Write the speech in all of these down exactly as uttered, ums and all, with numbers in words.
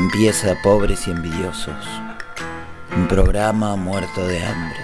Empieza Pobres y Envidiosos, un programa muerto de hambre.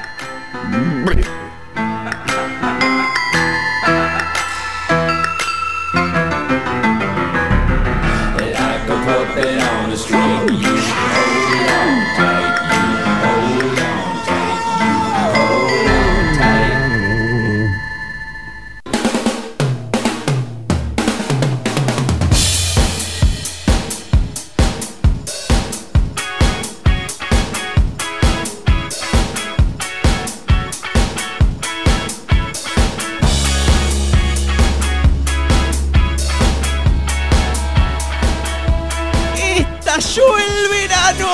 ¡Estalló el verano!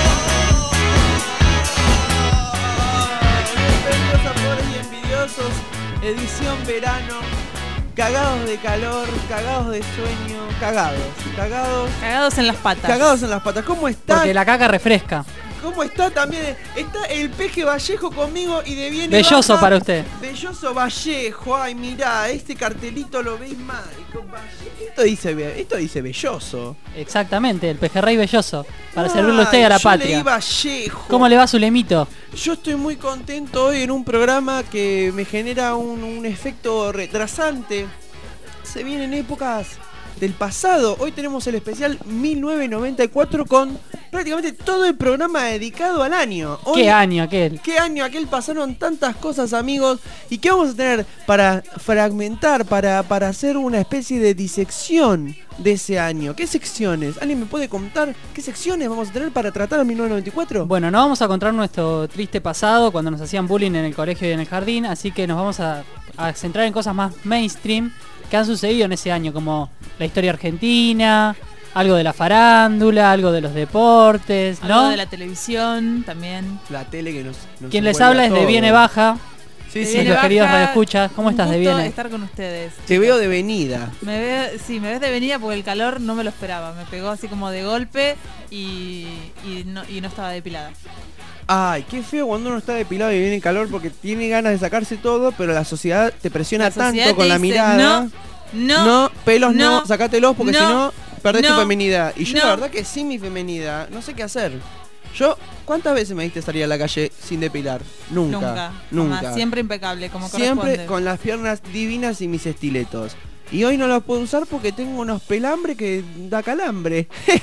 Bienvenidos a Pobres y Envidiosos, edición verano. Cagados de calor, cagados de sueño, cagados, cagados. Cagados en las patas. Cagados en las patas. ¿Cómo está? Porque la caca refresca. ¿Cómo está también? Está el Peje Vallejo conmigo y de bien Belloso baja, para usted. Belloso Vallejo. Ay, mirá, este cartelito lo veis mal. Esto dice, esto dice Belloso. Exactamente, el pejerrey belloso. Para Ay, servirle a usted y a la yo patria. leí Vallejo. ¿Cómo le va su lemito? Yo estoy muy contento hoy en un programa que me genera un, un efecto retrasante. Se vienen épocas del pasado. Hoy tenemos el especial mil novecientos noventa y cuatro con prácticamente todo el programa dedicado al año. Hoy, ¿Qué año aquel? ¿Qué año aquel? Pasaron tantas cosas, amigos. ¿Y qué vamos a tener para fragmentar, para, para hacer una especie de disección de ese año? ¿Qué secciones? ¿Alguien me puede contar qué secciones vamos a tener para tratar a mil novecientos noventa y cuatro? Bueno, no vamos a contar nuestro triste pasado cuando nos hacían bullying en el colegio y en el jardín, así que nos vamos a, a centrar en cosas más mainstream que han sucedido en ese año, como la historia argentina, algo de la farándula, algo de los deportes, ¿no? Algo de la televisión también. La tele que nos, nos Quien les envuelve habla a es de todos. Viene Baja. Sí, De sí. Viene Los queridos Baja, radioescuchas, ¿cómo un estás, de gusto Viene? estar con ustedes. Te veo de venida. Me ve, sí, me ves de venida porque el calor no me lo esperaba. Me pegó así como de golpe y, y, no, y no estaba depilada. Ay, qué feo cuando uno está depilado y viene calor porque tiene ganas de sacarse todo, pero la sociedad te presiona La sociedad tanto con te la dice, mirada. No, no, No, pelos no, no, sacátelos porque no, si no, perdés no, tu feminidad. Y yo no. la verdad que sí, mi feminidad, no sé qué hacer. Yo, ¿cuántas veces me viste salir a la calle sin depilar? Nunca. nunca, Nunca. jamás. Siempre impecable, como Siempre corresponde. con las piernas divinas y mis estiletos. Y hoy no los puedo usar porque tengo unos pelambres que da calambre.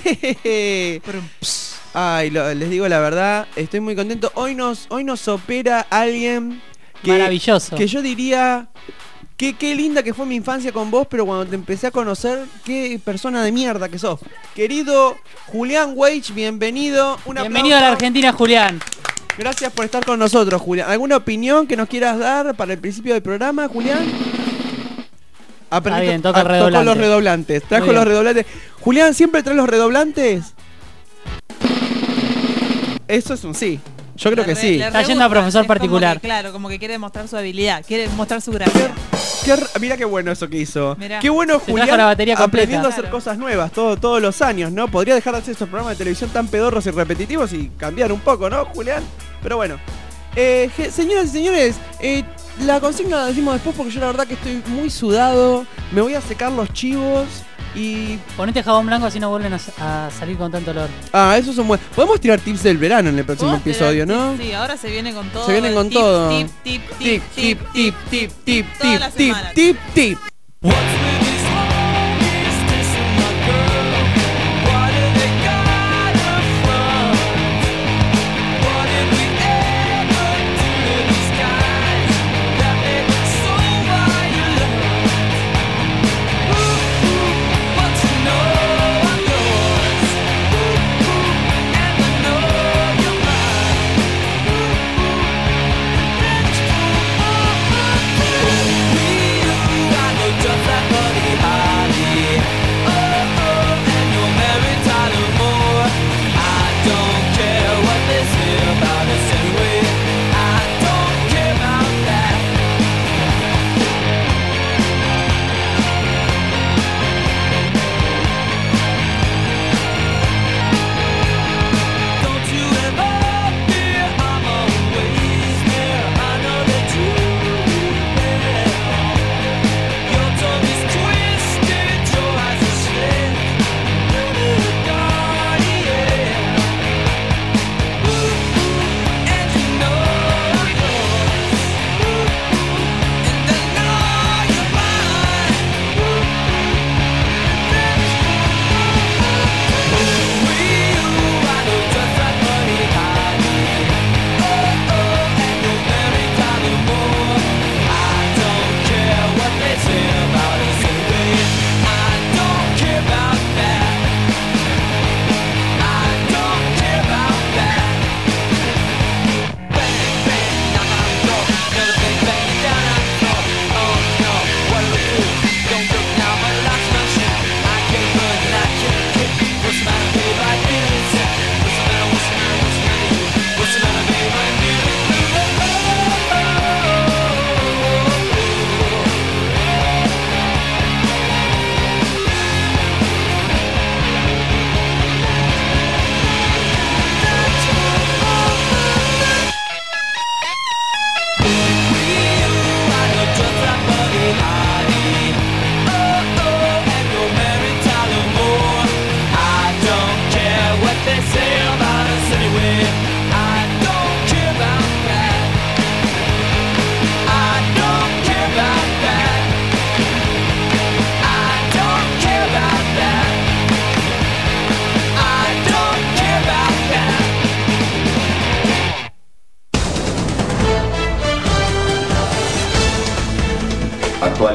Ay, lo- les digo la verdad, estoy muy contento. Hoy nos, hoy nos opera alguien que, Maravilloso. que yo diría que qué linda que fue mi infancia con vos, pero cuando te empecé a conocer, qué persona de mierda que sos. Querido Julián Weich, bienvenido. Un Bienvenido a la aplauso. Argentina, Julián. Gracias por estar con nosotros, Julián. ¿Alguna opinión que nos quieras dar para el principio del programa, Julián? Aprendí- bien, toca el ah, tocó redoblante. los redoblantes. Trajo Muy bien. los redoblantes. Julián, ¿siempre trae los redoblantes? Eso es un sí. Yo creo Le que re- sí. le Está re yendo a gusta, profesor es como particular. que, claro, como que quiere mostrar su habilidad, quiere mostrar su gracia. Qué r- mira qué bueno eso que hizo. Mirá. Qué bueno, Se Julián, trajo la batería completa. aprendiendo a hacer Claro. cosas nuevas todo, todos los años, ¿no? Podría dejar de hacer estos programas de televisión tan pedorros y repetitivos y cambiar un poco, ¿no, Julián? Pero bueno. Eh, je- señoras y señores, eh, la consigna la decimos después porque yo la verdad que estoy muy sudado. Me voy a secar los chivos y... Ponete jabón blanco así no vuelven a, a salir con tanto olor. Ah, eso son buenos. Podemos tirar tips del verano en el próximo ¿Vos episodio, tenés- ¿no? Sí, ahora se viene con todo. Se vienen con tip, todo. Tip, tip, Tip, tip, tip, tip, tip, Toda tip, la tip, semana. tip, tip. Just like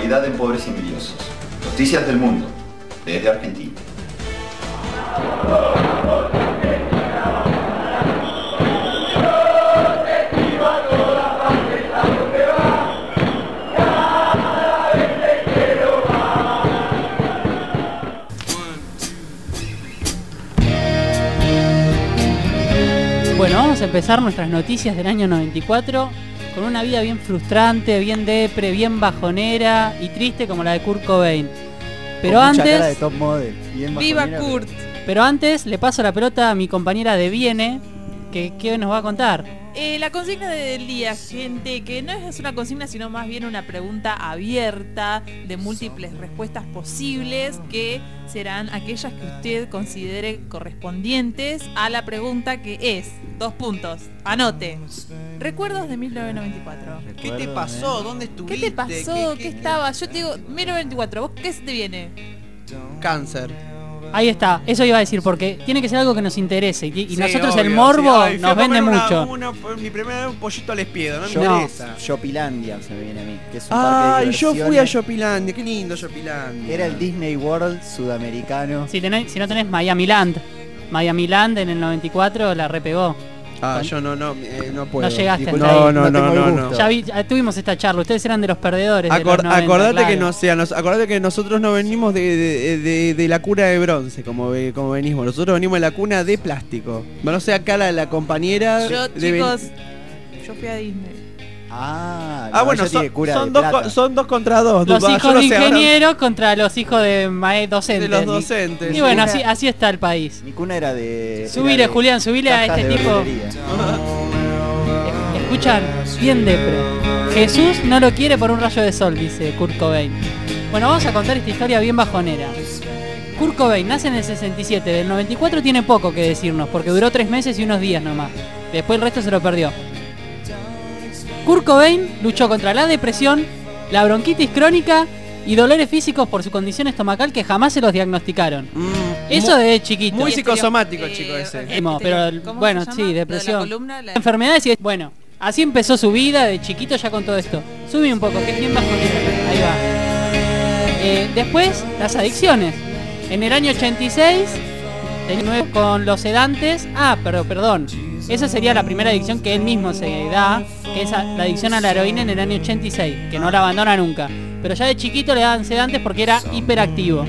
Navidad en Pobres y Envidiosos. Noticias del mundo, desde Argentina. Bueno, vamos a empezar nuestras noticias del año noventa y cuatro con una vida bien frustrante, bien depre, bien bajonera y triste como la de Kurt Cobain. Pero Con antes, mucha cara de top model, bien ¡Viva bajonera, Kurt! pero antes le paso la pelota a mi compañera de Viene, que ¿qué nos va a contar? Eh, la consigna del día, gente, que no es una consigna, sino más bien una pregunta abierta de múltiples respuestas posibles, que serán aquellas que usted considere correspondientes a la pregunta, que es, dos puntos, anote, recuerdos de mil novecientos noventa y cuatro. ¿Qué te pasó? ¿Dónde estuviste? ¿Qué te pasó? ¿Qué, estaba? Yo te digo, mil novecientos noventa y cuatro, ¿vos qué se te viene? Cáncer. Ahí está, eso iba a decir, porque tiene que ser algo que nos interese y, y Sí, nosotros obvio, el morbo sí. Ay, fui a nos vende comer una- mucho. una- mi primera vez un pollito al espiedo, no me Yo- interesa. Shopilandia se me viene a mí, que es un Ah, parque de y yo fui a diversiones. Shopilandia, qué lindo Shopilandia. Era el Disney World sudamericano. Si, tenés, si no tenés Miami Land, Miami Land en el noventa y cuatro la repegó. Ah, yo no, no, eh, no puedo. No llegaste Disculpa, hasta ahí. No, no, no no, tengo no, el no. gusto. Ya, vi, ya tuvimos esta charla, ustedes eran de los perdedores. de Acor- los noventa, acordate claro. que no sea, nos, acordate que nosotros no venimos de, de, de- de la cuna de bronce, como, ve- como venimos. Nosotros venimos de la cuna de plástico. No sé acá la, la compañera. Yo, de ven- chicos, yo fui a Disney. Ah, Ah, no, bueno, ella tiene son, cura son de dos, plata. co- son dos contra dos. Los Duda, yo hijos no de sé, ahora- ingenieros contra los hijos de mae- docentes. de los docentes. Y bueno, Sí. así, así está el país. Mi cuna era de... Subile, era de Julián, subile a cajas este de tipo. verdulería. Escuchan, bien depre. Jesús no lo quiere por un rayo de sol, dice Kurt Cobain. Bueno, vamos a contar esta historia bien bajonera. Kurt Cobain nace en el sesenta y siete, del noventa y cuatro tiene poco que decirnos, porque duró tres meses y unos días nomás. Después el resto se lo perdió. Kurt Cobain luchó contra la depresión, la bronquitis crónica y dolores físicos por su condición estomacal que jamás se los diagnosticaron. Mm, Eso mu- de chiquito. Muy Y psicosomático, eh, chico, ese. eh, No, este, pero, ¿cómo bueno, se llama? sí, Lo de la depresión. columna, la- Enfermedades y... Bueno, así empezó su vida de chiquito ya con todo esto. Sube un poco, que es bien bajonera. Ahí va. Eh, después, las adicciones. En el año ochenta y seis, tenía nueve con los sedantes. Ah, pero perdón. Esa sería la primera adicción que él mismo se da, que es a- la adicción a la heroína en el año ochenta y seis, que no la abandona nunca. Pero ya de chiquito le daban sedantes porque era hiperactivo.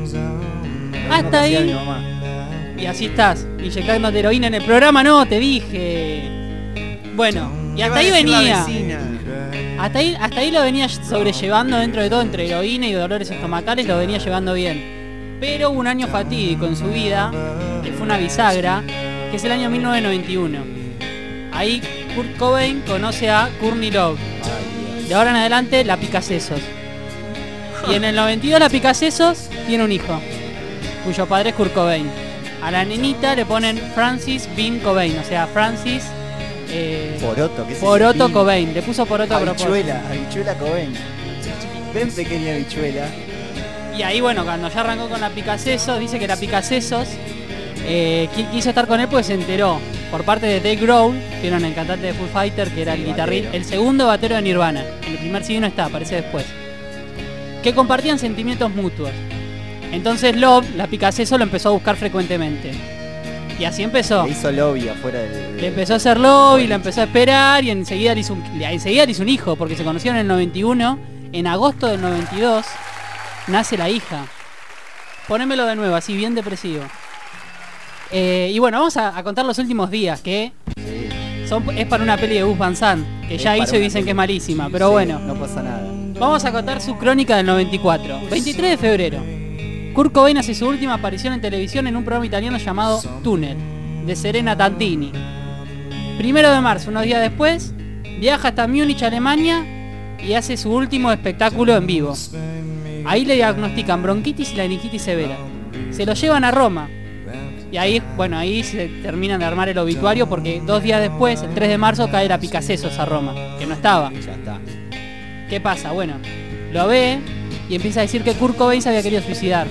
Hasta Hacía mi ahí. mamá. Y así estás, inyectándote heroína en el programa, no, te dije. Bueno, y ¿Qué hasta va a ahí decir la venía. vecina? Hasta ahí, hasta ahí lo venía sobrellevando dentro de todo, entre heroína y dolores estomacales, lo venía llevando bien. Pero hubo un año fatídico en su vida, que fue una bisagra, que es el año mil novecientos noventa y uno. Ahí Kurt Cobain conoce a Courtney Love. De ahora en adelante, la Picasesos. Y en el noventa y dos la Picasesos tiene un hijo, cuyo padre es Kurt Cobain. A la nenita le ponen Francis Bean Cobain, o sea, Francis eh, Poroto, ¿qué es ese Poroto pin? Cobain. Le puso Poroto a propósito. Habichuela, habichuela Cobain. Ven pequeña habichuela. Y ahí, bueno, cuando ya arrancó con la Picasesos, dice que la Picasesos eh, qui- quiso estar con él porque se enteró por parte de Dave Grohl, que era el cantante de Foo Fighter, que era el El guitarrista, batero. el segundo batero de Nirvana. En el primer C D no está, aparece después. Que compartían sentimientos mutuos. Entonces Love, la Picasesos, lo empezó a buscar frecuentemente. Y así empezó. Le hizo lobby afuera del... Le empezó a hacer lobby, la empezó a esperar y enseguida le hizo un, enseguida le hizo un hijo, porque se conocieron en el noventa y uno. En agosto del noventa y dos nace la hija. Ponémelo de nuevo, así bien depresivo. Eh, y bueno, vamos a, a contar los últimos días, que Sí, son, es para una peli de Gus Van Sant, que es ya para hizo y una dicen peli. que es malísima, pero Sí, bueno. no pasa nada. Vamos a contar su crónica del noventa y cuatro. veintitrés de febrero. Kurt Cobain hace su última aparición en televisión en un programa italiano llamado Tunnel, de Serena Tantini. Primero de marzo, unos días después, viaja hasta Múnich, Alemania, y hace su último espectáculo en vivo. Ahí le diagnostican bronquitis y laringitis severa. Se lo llevan a Roma. Y ahí, bueno, ahí se terminan de armar el obituario porque dos días después, el tres de marzo, cae la Picasesos a Roma, que no estaba. Ya está. ¿Qué pasa? Bueno, lo ve y empieza a decir que Kurt Cobain se había querido suicidar.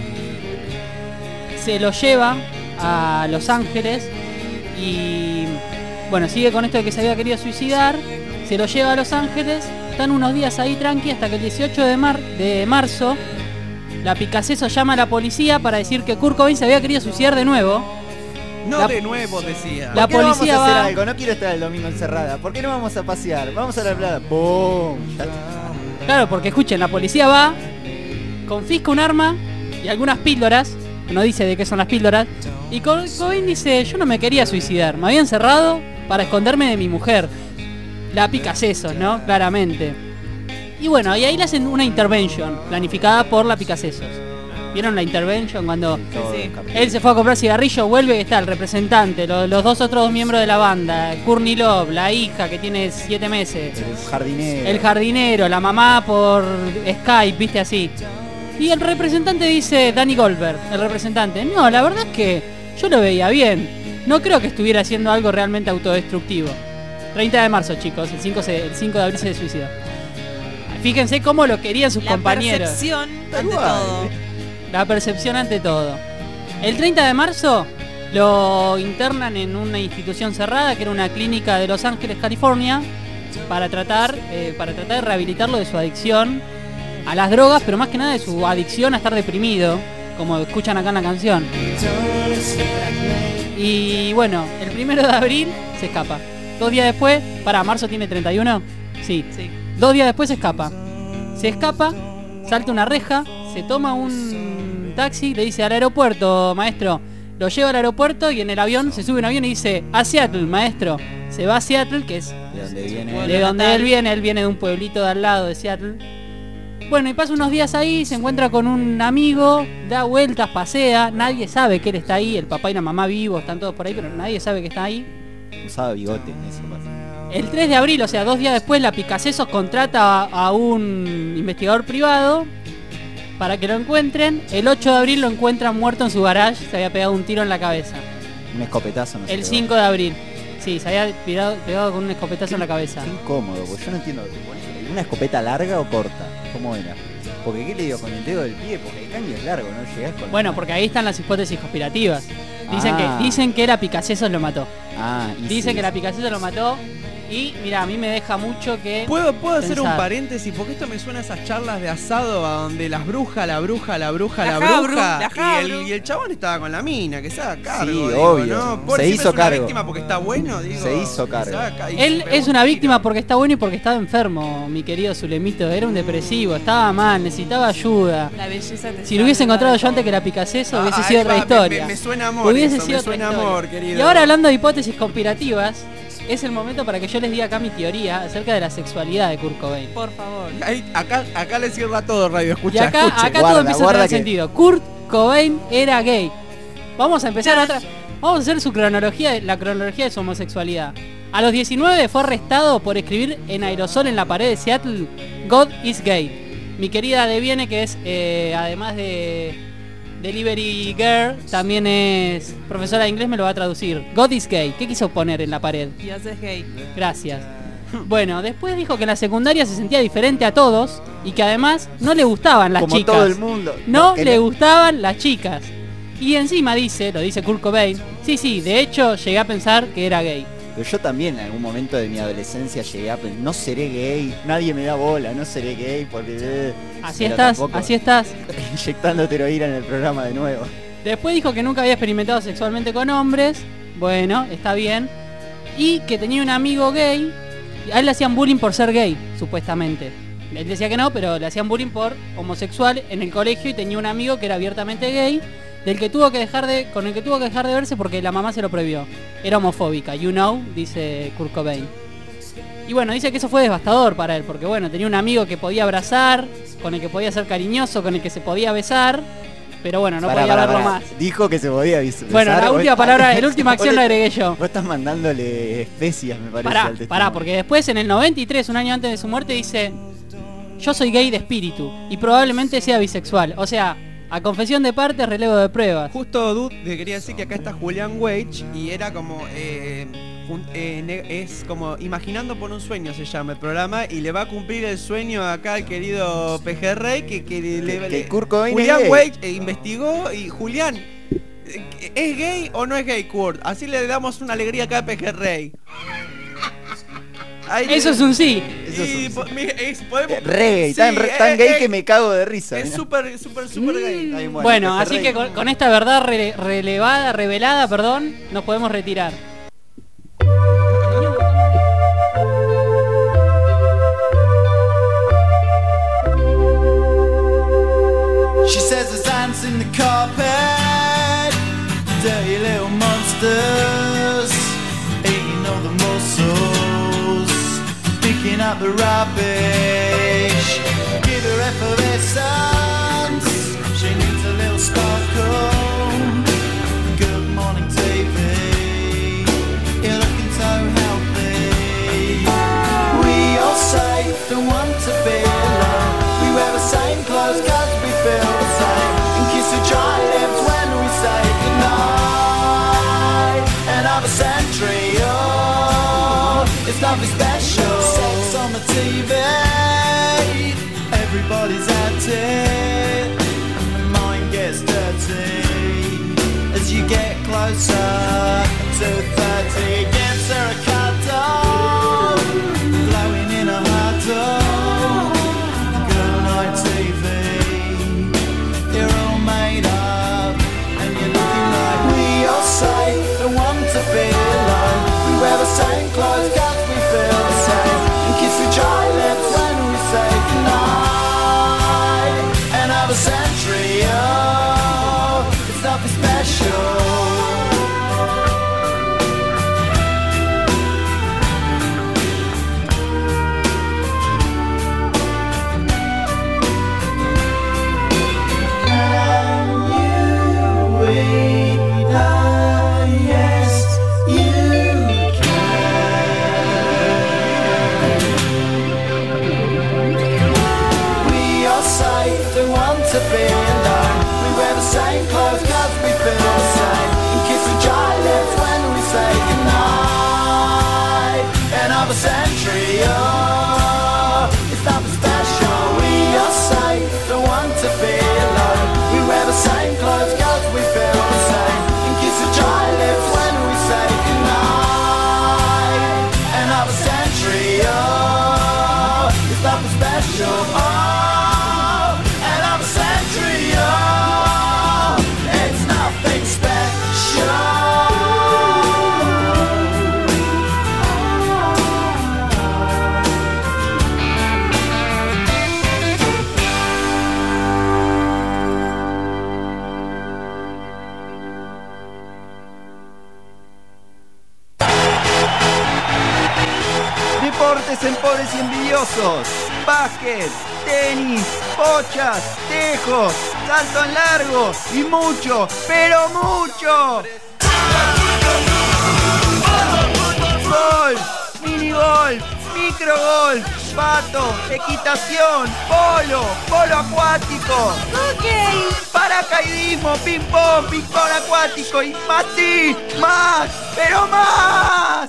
Se lo lleva a Los Ángeles y, bueno, sigue con esto de que se había querido suicidar. Se lo lleva a Los Ángeles están unos días ahí tranqui hasta que el dieciocho de, mar de marzo la Picaceso llama a la policía para decir que Kurt Cobain se había querido suicidar de nuevo. No La- de nuevo, decía. La ¿Por qué no policía vamos a hacer va- algo? No quiero estar el domingo encerrada. ¿Por qué no vamos a pasear? Vamos a la playa. ¡Pum! Ya está. Claro, porque escuchen, la policía va, confisca un arma y algunas píldoras, no dice de qué son las píldoras, y Kurt Cobain dice, yo no me quería suicidar, me había encerrado para esconderme de mi mujer. La Picaceso, ¿no? Claramente. Y bueno, y ahí le hacen una intervention planificada por la Picaceso. ¿Vieron la intervention cuando Todo sí. capítulo. él se fue a comprar cigarrillos, vuelve y está el representante, lo- los dos otros dos miembros de la banda, Courtney Love, la hija que tiene siete meses, El jardinero. el jardinero, la mamá por Skype, viste así. Y el representante dice, Danny Goldberg, el representante, no, la verdad es que yo lo veía bien. No creo que estuviera haciendo algo realmente autodestructivo. treinta de marzo, chicos, el cinco, se- el cinco de abril se suicidó. Fíjense cómo lo querían sus La compañeros. percepción Tal ante cual. todo. La percepción ante todo. El treinta de marzo lo internan en una institución cerrada que era una clínica de Los Ángeles, California, para tratar, eh, para tratar de rehabilitarlo de su adicción a las drogas, pero más que nada de su adicción a estar deprimido, como escuchan acá en la canción. Y bueno, el primero de abril se escapa. Dos días después, para marzo tiene treinta y uno, sí. Sí. Dos días después se escapa. Se escapa, salta una reja, se toma un taxi, le dice al aeropuerto, maestro. Lo lleva al aeropuerto y en el avión se sube a un avión y dice, a Seattle, maestro. Se va a Seattle, que es De donde viene. Pueblo de donde natal. él viene. Él viene de un pueblito de al lado de Seattle. Bueno, y pasa unos días ahí, se encuentra con un amigo, da vueltas, pasea. Nadie sabe que él está ahí, el papá y la mamá vivos, están todos por ahí, pero nadie sabe que está ahí. Usaba bigote, eso pasa. El tres de abril, o sea, dos días después, la Picacesos contrata a, a un investigador privado para que lo encuentren. El ocho de abril lo encuentran muerto en su garage, se había pegado un tiro en la cabeza. Un escopetazo, no sé. El cinco de abril, sí, se había pegado, pegado con un escopetazo en la cabeza. Qué incómodo, porque yo no entiendo. ¿Una escopeta larga o corta? ¿Cómo era? Porque ¿qué le digo con el dedo del pie? Porque el caño es largo, ¿no? Llegás con... Bueno, porque ahí están las hipótesis conspirativas. Dicen Ah. que dicen que la Picacesos lo mató. Ah, y Dicen sí. que la Picacesos lo mató. Y mira, a mí me deja mucho que... ¿Puedo, puedo hacer un pensar. paréntesis? Porque esto me suena a esas charlas de asado a donde las brujas, la bruja, la bruja, la, La jabru, bruja. la y, jabru. el, y el chabón estaba con la mina, que se haga cargo. Sí, digo, obvio. ¿no? Se Pobrecito, hizo es una cargo. víctima porque está bueno, digo. Se hizo que cargo. se haga ca- y Él se pegó es un una tiro. víctima porque está bueno y porque estaba enfermo, mi querido Zulemito. Era un depresivo, estaba mal, necesitaba ayuda. La belleza te Si lo hubiese salva encontrado de yo antes todo. que la Picaceso, Ah, hubiese ahí sido va, otra me- historia. Me, me suena amor Hubiese eso, sido me otra suena historia. amor, querido. Y ahora hablando de hipótesis conspirativas, es el momento para que yo les diga acá mi teoría acerca de la sexualidad de Kurt Cobain. Por favor. Ahí- acá, acá le cierra todo, radio. Y Escucha, acá, escuche. acá guarda, todo empieza a guarda tener que- sentido. Kurt Cobain era gay. Vamos a empezar otra. Vamos a hacer su cronología, la cronología de su homosexualidad. A los diecinueve fue arrestado por escribir en aerosol en la pared de Seattle, God is gay. Mi querida Deviene, que es, eh, además de Delivery Girl, también es profesora de inglés, me lo va a traducir. God is gay. ¿Qué quiso poner en la pared? Dios es gay. Gracias. Bueno, después dijo que en la secundaria se sentía diferente a todos y que además no le gustaban las Como chicas. todo el mundo. No que le gustaban las chicas. Y encima dice, lo dice Kurt Cobain, sí, sí, de hecho llegué a pensar que era gay. Pero yo también en algún momento de mi adolescencia llegué a pensar, no seré gay, nadie me da bola, no seré gay porque... eh, Así pero estás, tampoco así estás. Inyectando heroína en el programa de nuevo. Después dijo que nunca había experimentado sexualmente con hombres. Bueno, está bien. Y que tenía un amigo gay. A él le hacían bullying por ser gay, supuestamente. Él decía que no, pero le hacían bullying por homosexual en el colegio y tenía un amigo que era abiertamente gay, del que tuvo que dejar de, con el que tuvo que dejar de verse porque la mamá se lo prohibió. Era homofóbica, you know, dice Kurt Cobain. Y bueno, dice que eso fue devastador para él, porque bueno, tenía un amigo que podía abrazar, con el que podía ser cariñoso, con el que se podía besar, pero bueno, no Pará, podía pará, verlo pará. más. Dijo que se podía vis- Bueno, besar, la vos- última palabra, la última acción vos la le- agregué yo. Vos estás mandándole especias, me parece, Pará, al testimonio. pará, porque después en el noventa y tres, un año antes de su muerte, dice: yo soy gay de espíritu y probablemente sea bisexual. O sea, a confesión de parte, relevo de pruebas. Justo, Dude, te quería decir que acá está Julián Wage y era como. eh, jun- eh, ne- es como Imaginando por un sueño se llama el programa y le va a cumplir el sueño acá al querido Pejerrey que, que le, Que- le- que Kurt Cobain Julián es gay. Wage eh, investigó y Julián, eh, ¿es gay o no es gay Kurt? Así le damos una alegría acá a Pejerrey. Ahí Eso es un sí. Eso es y un- po- mi- es- podemos- Eh, re gay, Sí, tan, re- tan eh, gay eh, que me cago de risa. Es mirá. súper, súper, súper gay. Está bien, Bueno, que se así re- que con, con esta verdad re- relevada, revelada, perdón, nos podemos retirar. She says there's ants in the carpet, dirty little monsters, eating all the mussels, picking up the rubbish. Give her effervescence, she needs a little sparkle. Good morning T V, you're looking so healthy. We all say don't want to be alone. We wear the same clothes 'cause we feel the same, and kiss the dry lips when we say goodnight. Another century, oh, it's nothing special. Sex on the T V, everybody's at it, and the mind gets dirty as you get closer to thirty. Gives her a cuddle, blowing in a huddle. Good night T V, you're all made up, and you're looking like we all say don't want to be alone. We wear the same clothes 'cause we feel the same, and kiss the dry lips when we say goodnight. Another century, oh, it's nothing special. To be alone, we wear the same clothes 'cause we feel the same, and kiss the dry lips when we say goodnight. Another century, oh, it's nothing special. We all say don't want to be alone. We wear the same clothes 'cause we feel the same, and kiss the dry lips when we say goodnight. Another century, oh, it's nothing special. Oh, Deportes en pobres y envidiosos. Básquet, tenis, bochas, tejos, salto en largo y mucho, pero mucho. Golf, minigolf, microgolf, pato, equitación, polo, polo acuático. Ok. Paracaidismo, ping pong, ping pong acuático y más sí, más, pero más.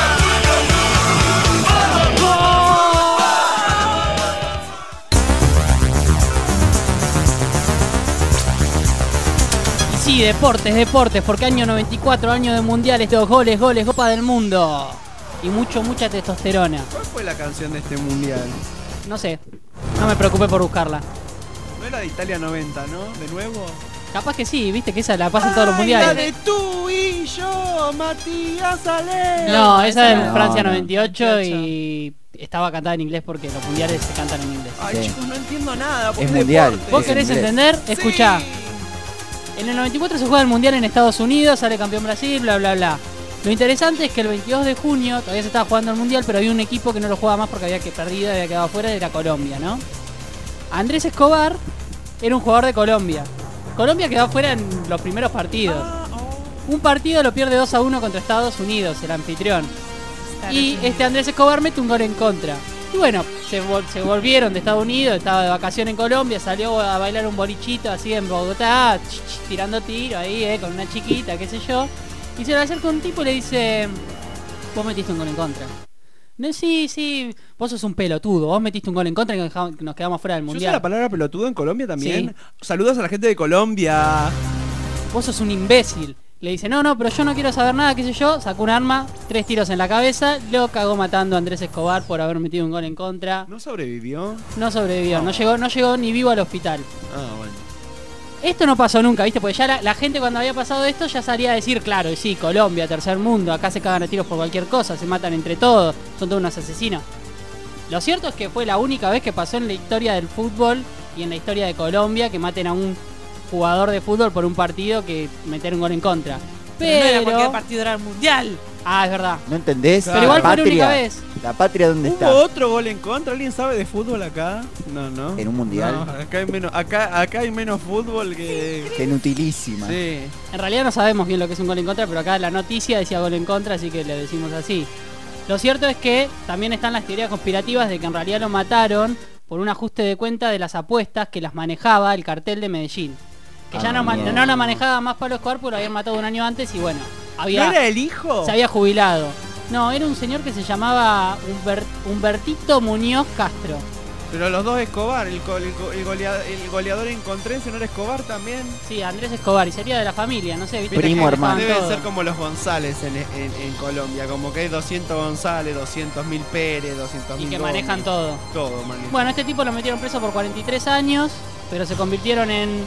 Sí, deportes, deportes, porque año noventa y cuatro, año de mundiales, dos goles, goles, Copa del Mundo. Y mucho, mucha testosterona. ¿Cuál fue la canción de este mundial? No sé, no me preocupé por buscarla. No era de Italia noventa, ¿no? De nuevo. Capaz que sí, viste que esa la pasan todos los Ay, mundiales. La de tú y yo, Matías Ale. No, esa es no, Francia no. noventa y ocho y estaba cantada en inglés porque los mundiales se cantan en inglés. Ay, Sí. chicos, no entiendo nada. porque Es mundial. deporte. ¿Vos es querés inglés. entender? Sí. Escuchá. En el noventa y cuatro se juega el mundial en Estados Unidos, sale campeón Brasil, bla bla bla. Lo interesante es que el veintidós de junio todavía se estaba jugando el mundial, pero había un equipo que no lo jugaba más porque había que perdido, había quedado fuera, era Colombia, ¿no? Andrés Escobar era un jugador de Colombia. Colombia quedó fuera en los primeros partidos. Ah, oh. Un partido lo pierde dos a uno contra Estados Unidos, el anfitrión. Y este Andrés Escobar mete un gol en contra. Y bueno, se, vol- se volvieron de Estados Unidos, estaba de vacaciones en Colombia, salió a bailar un bolichito así en Bogotá, ch, ch, tirando tiro ahí, eh, con una chiquita, qué sé yo. Y se le acerca un tipo y le dice, vos metiste un gol en contra. No, sí, sí, vos sos un pelotudo, vos metiste un gol en contra y nos dejamos- nos quedamos fuera del ¿Yo sé mundial. la palabra pelotudo en Colombia también? Saludos a la gente de Colombia. Vos sos un imbécil. le dice, no, no, pero yo no quiero saber nada, qué sé yo, sacó un arma, tres tiros en la cabeza, lo cagó matando a Andrés Escobar por haber metido un gol en contra. ¿No sobrevivió? No sobrevivió, no, no llegó, no llegó ni vivo al hospital. Ah, bueno. Esto no pasó nunca, ¿viste? Porque ya la, la gente cuando había pasado esto ya salía a decir, claro, y sí, Colombia, tercer mundo, acá se cagan a tiros por cualquier cosa, se matan entre todos, son todos unos asesinos. Lo cierto es que fue la única vez que pasó en la historia del fútbol y en la historia de Colombia que maten a un jugador de fútbol por un partido que meter un gol en contra. Pero, Pero... no era cualquier partido, era el mundial. Ah, es verdad. ¿No entendés? Pero igual la fue la única patria, vez. ¿La patria dónde ¿Hubo está? otro gol en contra? ¿Alguien sabe de fútbol acá? No, no. ¿En un mundial? No, acá hay menos, acá, acá hay menos fútbol que... Qué inutilísima. Sí. En realidad no sabemos bien lo que es un gol en contra, pero acá la noticia decía gol en contra, así que le decimos así. Lo cierto es que también están las teorías conspirativas de que en realidad lo mataron por un ajuste de cuenta de las apuestas que las manejaba el cartel de Medellín. Que ya Ah, no, ma- bien. no la manejaba más Pablo Escobar porque lo habían matado un año antes y bueno, había, ¿No era el hijo? se había jubilado. No, era un señor que se llamaba Humber- Humbertito Muñoz Castro. Pero los dos Escobar, el, go- el, go- el golea- el goleador encontrense no era Escobar también. Sí, Andrés Escobar, y sería de la familia, no sé, ¿viste? Primo que hermano. estaban Deben todos. ser como los González en, en, en Colombia, como que hay doscientos González, doscientos mil Pérez, doscientos Y mil que manejan todo. Todo manejan. Bueno, este tipo lo metieron preso por cuarenta y tres años, pero se convirtieron en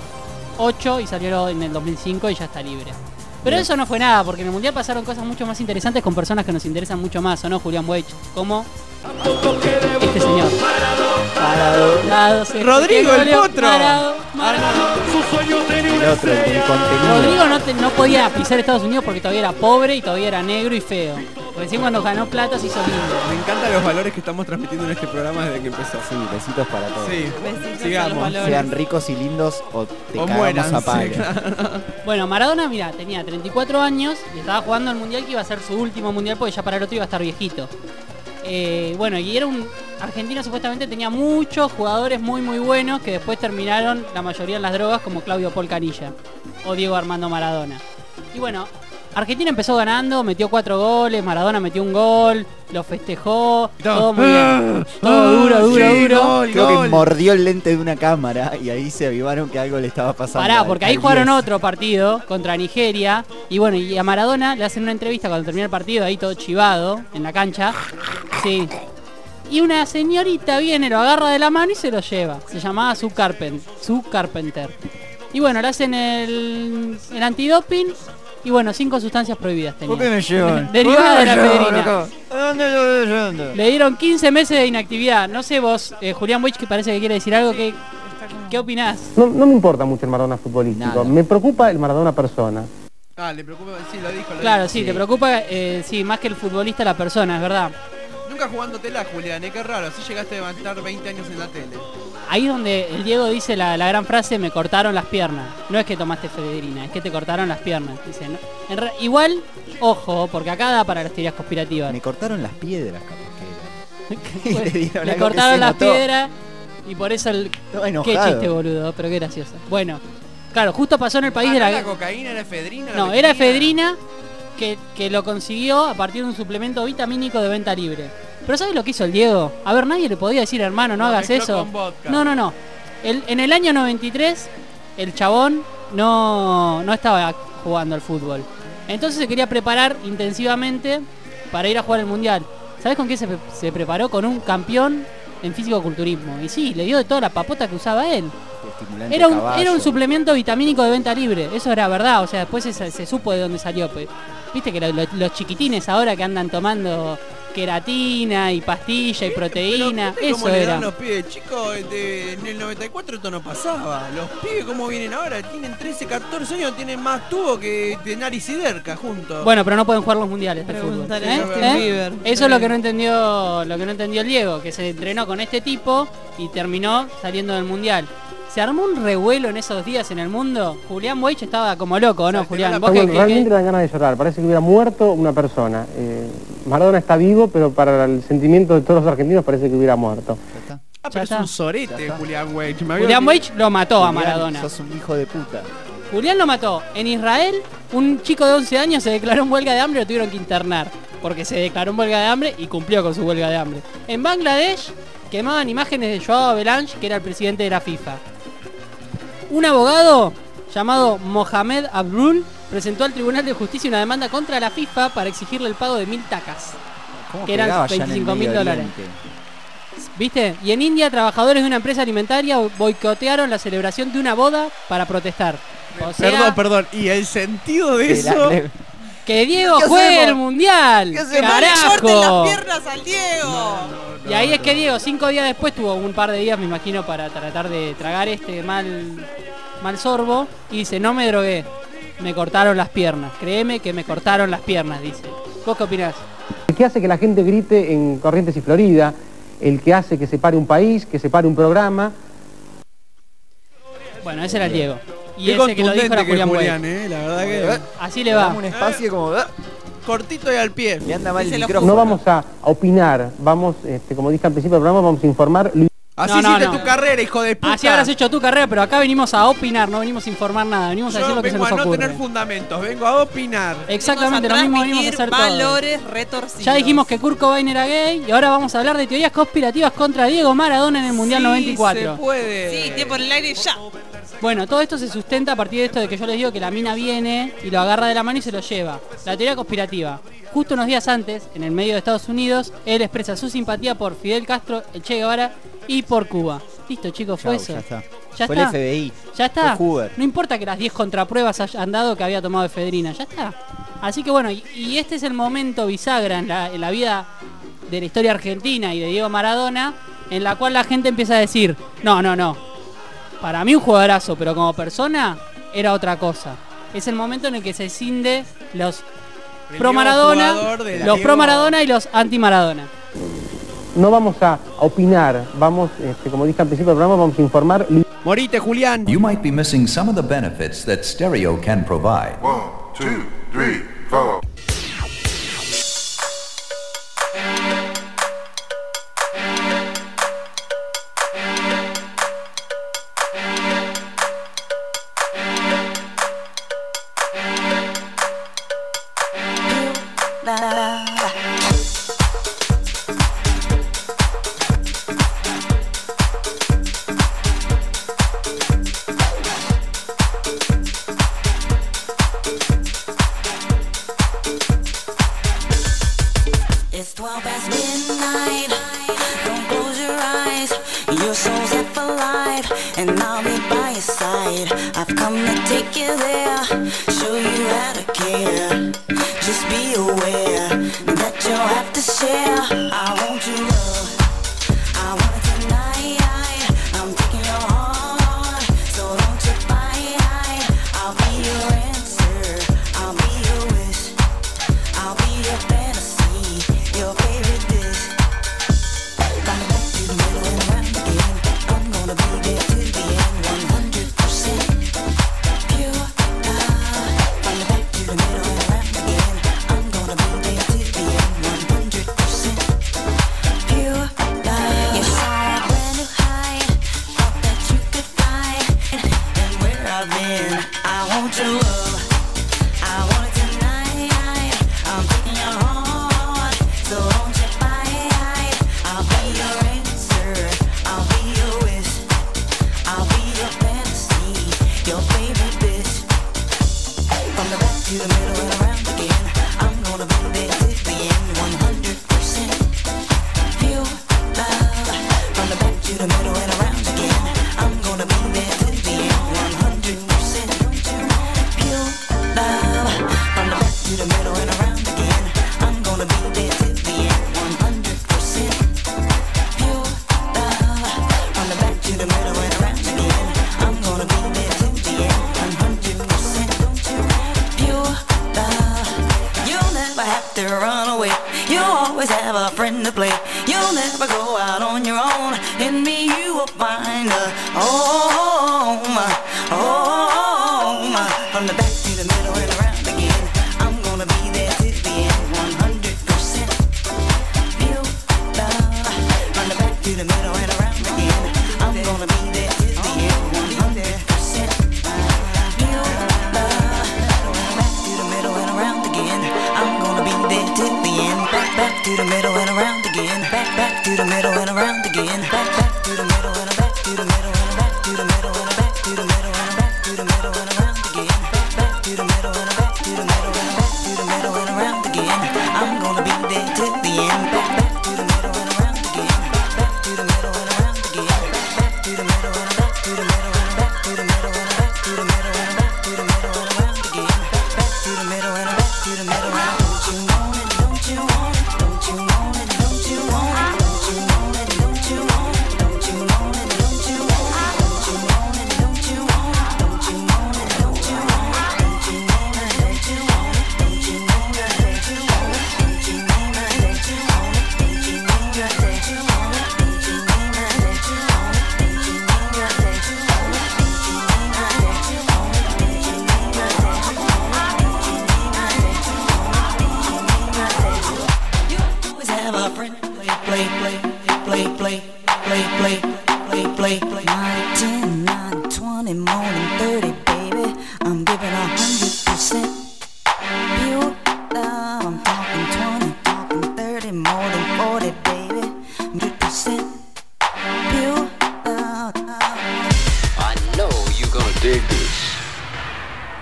ocho y salieron en el dos mil cinco y ya está libre. Pero Bien. eso no fue nada, porque en el Mundial pasaron cosas mucho más interesantes con personas que nos interesan mucho más, ¿o no, Julián Weich? Como este señor. Maradona, se- Rodrigo, que el goleó, potro. Maradona, Maradona. El otro, el del contenido. Rodrigo no, te- no podía pisar Estados Unidos porque todavía era pobre y todavía era negro y feo. Recién cuando ganó plata se hizo lindo. Me encantan los valores que estamos transmitiendo en este programa desde que empezó. Sí, besitos para todos. Sí, Besitos a los sigamos. valores. Sean ricos y lindos o te O cagamos mueran. a sí, palo. claro. Bueno, Maradona, mira, tenía treinta y cuatro años y estaba jugando al Mundial que iba a ser su último Mundial porque ya para el otro iba a estar viejito. Eh, bueno, y era un... Argentina supuestamente tenía muchos jugadores muy muy buenos que después terminaron la mayoría en las drogas como Claudio Paul Canilla o Diego Armando Maradona. Y bueno, Argentina empezó ganando, metió cuatro goles, Maradona metió un gol, lo festejó, todo muy bien. Todo duro, duro, Sí, duro. gol, Creo gol. que mordió el lente de una cámara y ahí se avivaron que algo le estaba pasando. Pará, al- porque ahí al jugaron diez. otro partido contra Nigeria. Y bueno, y a Maradona le hacen una entrevista cuando termina el partido, ahí todo chivado, en la cancha. Sí. Y una señorita viene, lo agarra de la mano y se lo lleva. Se llamaba Sue Carpenter. Sue Carpenter. Y bueno, le hacen el, el antidoping. Y bueno, cinco sustancias prohibidas tenía. ¿Por qué me llevan? Derivada de la ¿Por qué me llevan pedrina. acá? ¿A dónde lo llevan? Le dieron quince meses de inactividad. No sé vos, eh, Julián Weich, que parece que quiere decir algo. ¿Qué, ¿qué opinás? No, no me importa mucho el Maradona futbolístico, Nada. me preocupa el Maradona persona. Ah, le preocupa, sí, lo dijo. Lo Claro, dijo. sí, Sí. te preocupa, eh, sí, más que el futbolista, la persona, es verdad. Nunca jugándotela, Julián, ¿eh? Qué raro, así llegaste a levantar veinte años en la tele. Ahí es donde el Diego dice la, la gran frase, me cortaron las piernas. No es que tomaste federina, es que te cortaron las piernas. Dice, ¿no? En re- igual, ojo, porque acá da para las teorías conspirativas. Me cortaron las piedras, capaz que era. Bueno, le dieron le algo que cortaron se las notó. piedras y por eso el... Estaba Qué enojado. chiste, boludo, pero qué gracioso. Bueno, claro, justo pasó en el país Ah, de ¿no la... era cocaína, era efedrina? No, lo que era tenía? efedrina que, que lo consiguió a partir de un suplemento vitamínico de venta libre. Pero ¿sabes lo que hizo el Diego? A ver, nadie le podía decir, hermano, no Lo hagas mezcló eso. con vodka. No, no, no. El- en el año noventa y tres, el chabón no, no estaba jugando al fútbol. Entonces se quería preparar intensivamente para ir a jugar el Mundial. ¿Sabes con qué se, pre- se preparó? Con un campeón en físico-culturismo. Y sí, le dio de toda la papota que usaba él. Estimulante Era un, caballo. era un suplemento vitamínico de venta libre, eso era verdad, o sea, después se, se supo de dónde salió. Pues. Viste que lo- lo- los chiquitines ahora que andan tomando queratina y pastilla y proteína, Pero, ¿viste eso cómo le dan era. los pibes? Chicos, de- en el noventa y cuatro esto no pasaba. Los pibes, ¿cómo vienen ahora? Tienen trece, catorce años, tienen más tubo que de nariz y Derca juntos. Bueno, pero no pueden jugar los mundiales de fútbol. Preguntale ¿eh? a Justin ¿Eh? Bieber. Eso es lo que no entendió, lo que no entendió el Diego, que se entrenó con este tipo y terminó saliendo del mundial. Se armó un revuelo en esos días en el mundo. Julián Weich estaba como loco, ¿no, Saltó Julián? la ¿Vos Bueno, qué- qué- realmente qué- le dan ganas de llorar, parece que hubiera muerto una persona. Eh, Maradona está vivo, pero para el sentimiento de todos los argentinos parece que hubiera muerto. Ya está. Ah, Ya pero es está. un sorete, Ya está. Julián Weich. Me había Julián olvidado. Weich lo mató a Julián, Maradona. Sos un hijo de puta. Julián lo mató. En Israel, un chico de once años se declaró en huelga de hambre y lo tuvieron que internar. Porque se declaró en huelga de hambre y cumplió con su huelga de hambre. En Bangladesh, quemaban imágenes de Joao Avalanche, que era el presidente de la FIFA. Un abogado llamado Mohamed Abdul presentó al Tribunal de Justicia una demanda contra la FIFA para exigirle el pago de mil tacas, ¿Cómo que eran pegaba ya en el veinticinco mil Medio dólares. Oriente? ¿Viste? Y en India, trabajadores de una empresa alimentaria boicotearon la celebración de una boda para protestar. O sea, Perdón, perdón. Y el sentido de Que eso. la- que Diego ¿Qué juegue hacemos? el mundial. ¿Qué hacemos? ¡Corten las ¡Carajo! piernas al Diego! Y ahí es que Diego, cinco días después, tuvo un par de días, me imagino, para tratar de tragar este mal, mal sorbo. Y dice, no me drogué, me cortaron las piernas. Créeme que me cortaron las piernas, dice. ¿Vos qué opinás? El que hace que la gente grite en Corrientes y Florida, el que hace que se pare un país, que se pare un programa. Bueno, ese era el Diego. Y Qué ese que lo dijo era contundente que Julián Julián, Buey. eh. La verdad que. Así le va. Dame un espacio como... ah, Cortito y al pie. Le anda mal el Se lo micrófono. No vamos a, a opinar, vamos, este, como dije al principio del programa, vamos a informar. Lo Así No, no, hiciste no. tu carrera, hijo de puta. Así habrás hecho tu carrera, pero acá venimos a opinar, no venimos a informar nada, venimos a decir Yo lo que se vengo nos a no ocurre. tener fundamentos, vengo a opinar. Exactamente, lo mismo venimos a hacer todos. valores retorcidos. Ya dijimos que Kurt Cobain era gay y ahora vamos a hablar de teorías conspirativas contra Diego Maradona en el Mundial Sí, noventa y cuatro. se puede. Sí, tiempo en el aire ya. Bueno, todo esto se sustenta a partir de esto de que yo les digo que la mina viene y lo agarra de la mano y se lo lleva. La teoría conspirativa. Justo unos días antes, en el medio de Estados Unidos, él expresa su simpatía por Fidel Castro, el Che Guevara y por Cuba. Listo, chicos, fue Chau, eso. ya está. Ya Fue está. el F B I. Ya está. Fue Hoover. No importa que las diez contrapruebas hayan dado que había tomado efedrina. Ya está. Así que bueno, y, y este es el momento bisagra en la, en la vida de la historia argentina y de Diego Maradona, en la cual la gente empieza a decir, no, no, no. Para mí un jugadorazo, pero como persona era otra cosa. Es el momento en el que se cinde los El pro nuevo Maradona, jugador de la los Diego- pro Maradona y los anti Maradona. No vamos a, a opinar, vamos, este, como dije al principio del programa, vamos a informar. Lo Morite, Julián. You might be missing some of the benefits that stereo can provide. One, two, three, four. It's twelve past midnight. Don't close your eyes. Your soul's set for life, and I'll be by your side. I've come to take you there, show you how to care. Just be aware that you'll have to share. I want your love. I want it tonight. I'm taking your heart, so don't you fight. I'll be your answer. I'll be your wish. I'll be your fantasy, your favorite dish. From the back to the middle and around again, I'm gonna be there till the end, one hundred percent pure love. From the back to the middle and around again, I'm gonna be there till the end, one hundred percent pure love. You saw a brand new height, thought that you could find, and where I've been, I want your love. I want it tonight. I'm taking your heart, so don't you fight. I'll be your answer. I'll be your wish. I'll be your fantasy, your favorite dish. From the back to the middle and around again, I'm gonna be there till the end, one hundred percent pure love. From the back to the middle and around again, I'm gonna be there till the end, one hundred percent pure love. From the back to the middle and around again, I'm gonna be there till the end, one hundred percent pure love. From the back to the middle and around again, I'm gonna be there till the end, one hundred percent pure love. You'll never have to run away. You'll always have a friend to play. You'll never go out on your own. In me you will find a home, home. From the back to the middle and around again, I'm gonna be there till the end, one hundred percent pure love. From the back to the middle and around again, I'm gonna be there till the end, one hundred percent pure love. From the back to the middle and around again, I'm gonna be there till the end. Back, back to the middle and around again. Back, back to the middle and around again. Back, back to the middle and a back to the middle and a back to the middle and a back to the middle and a back to the middle and around again. Back, back to the middle and a back.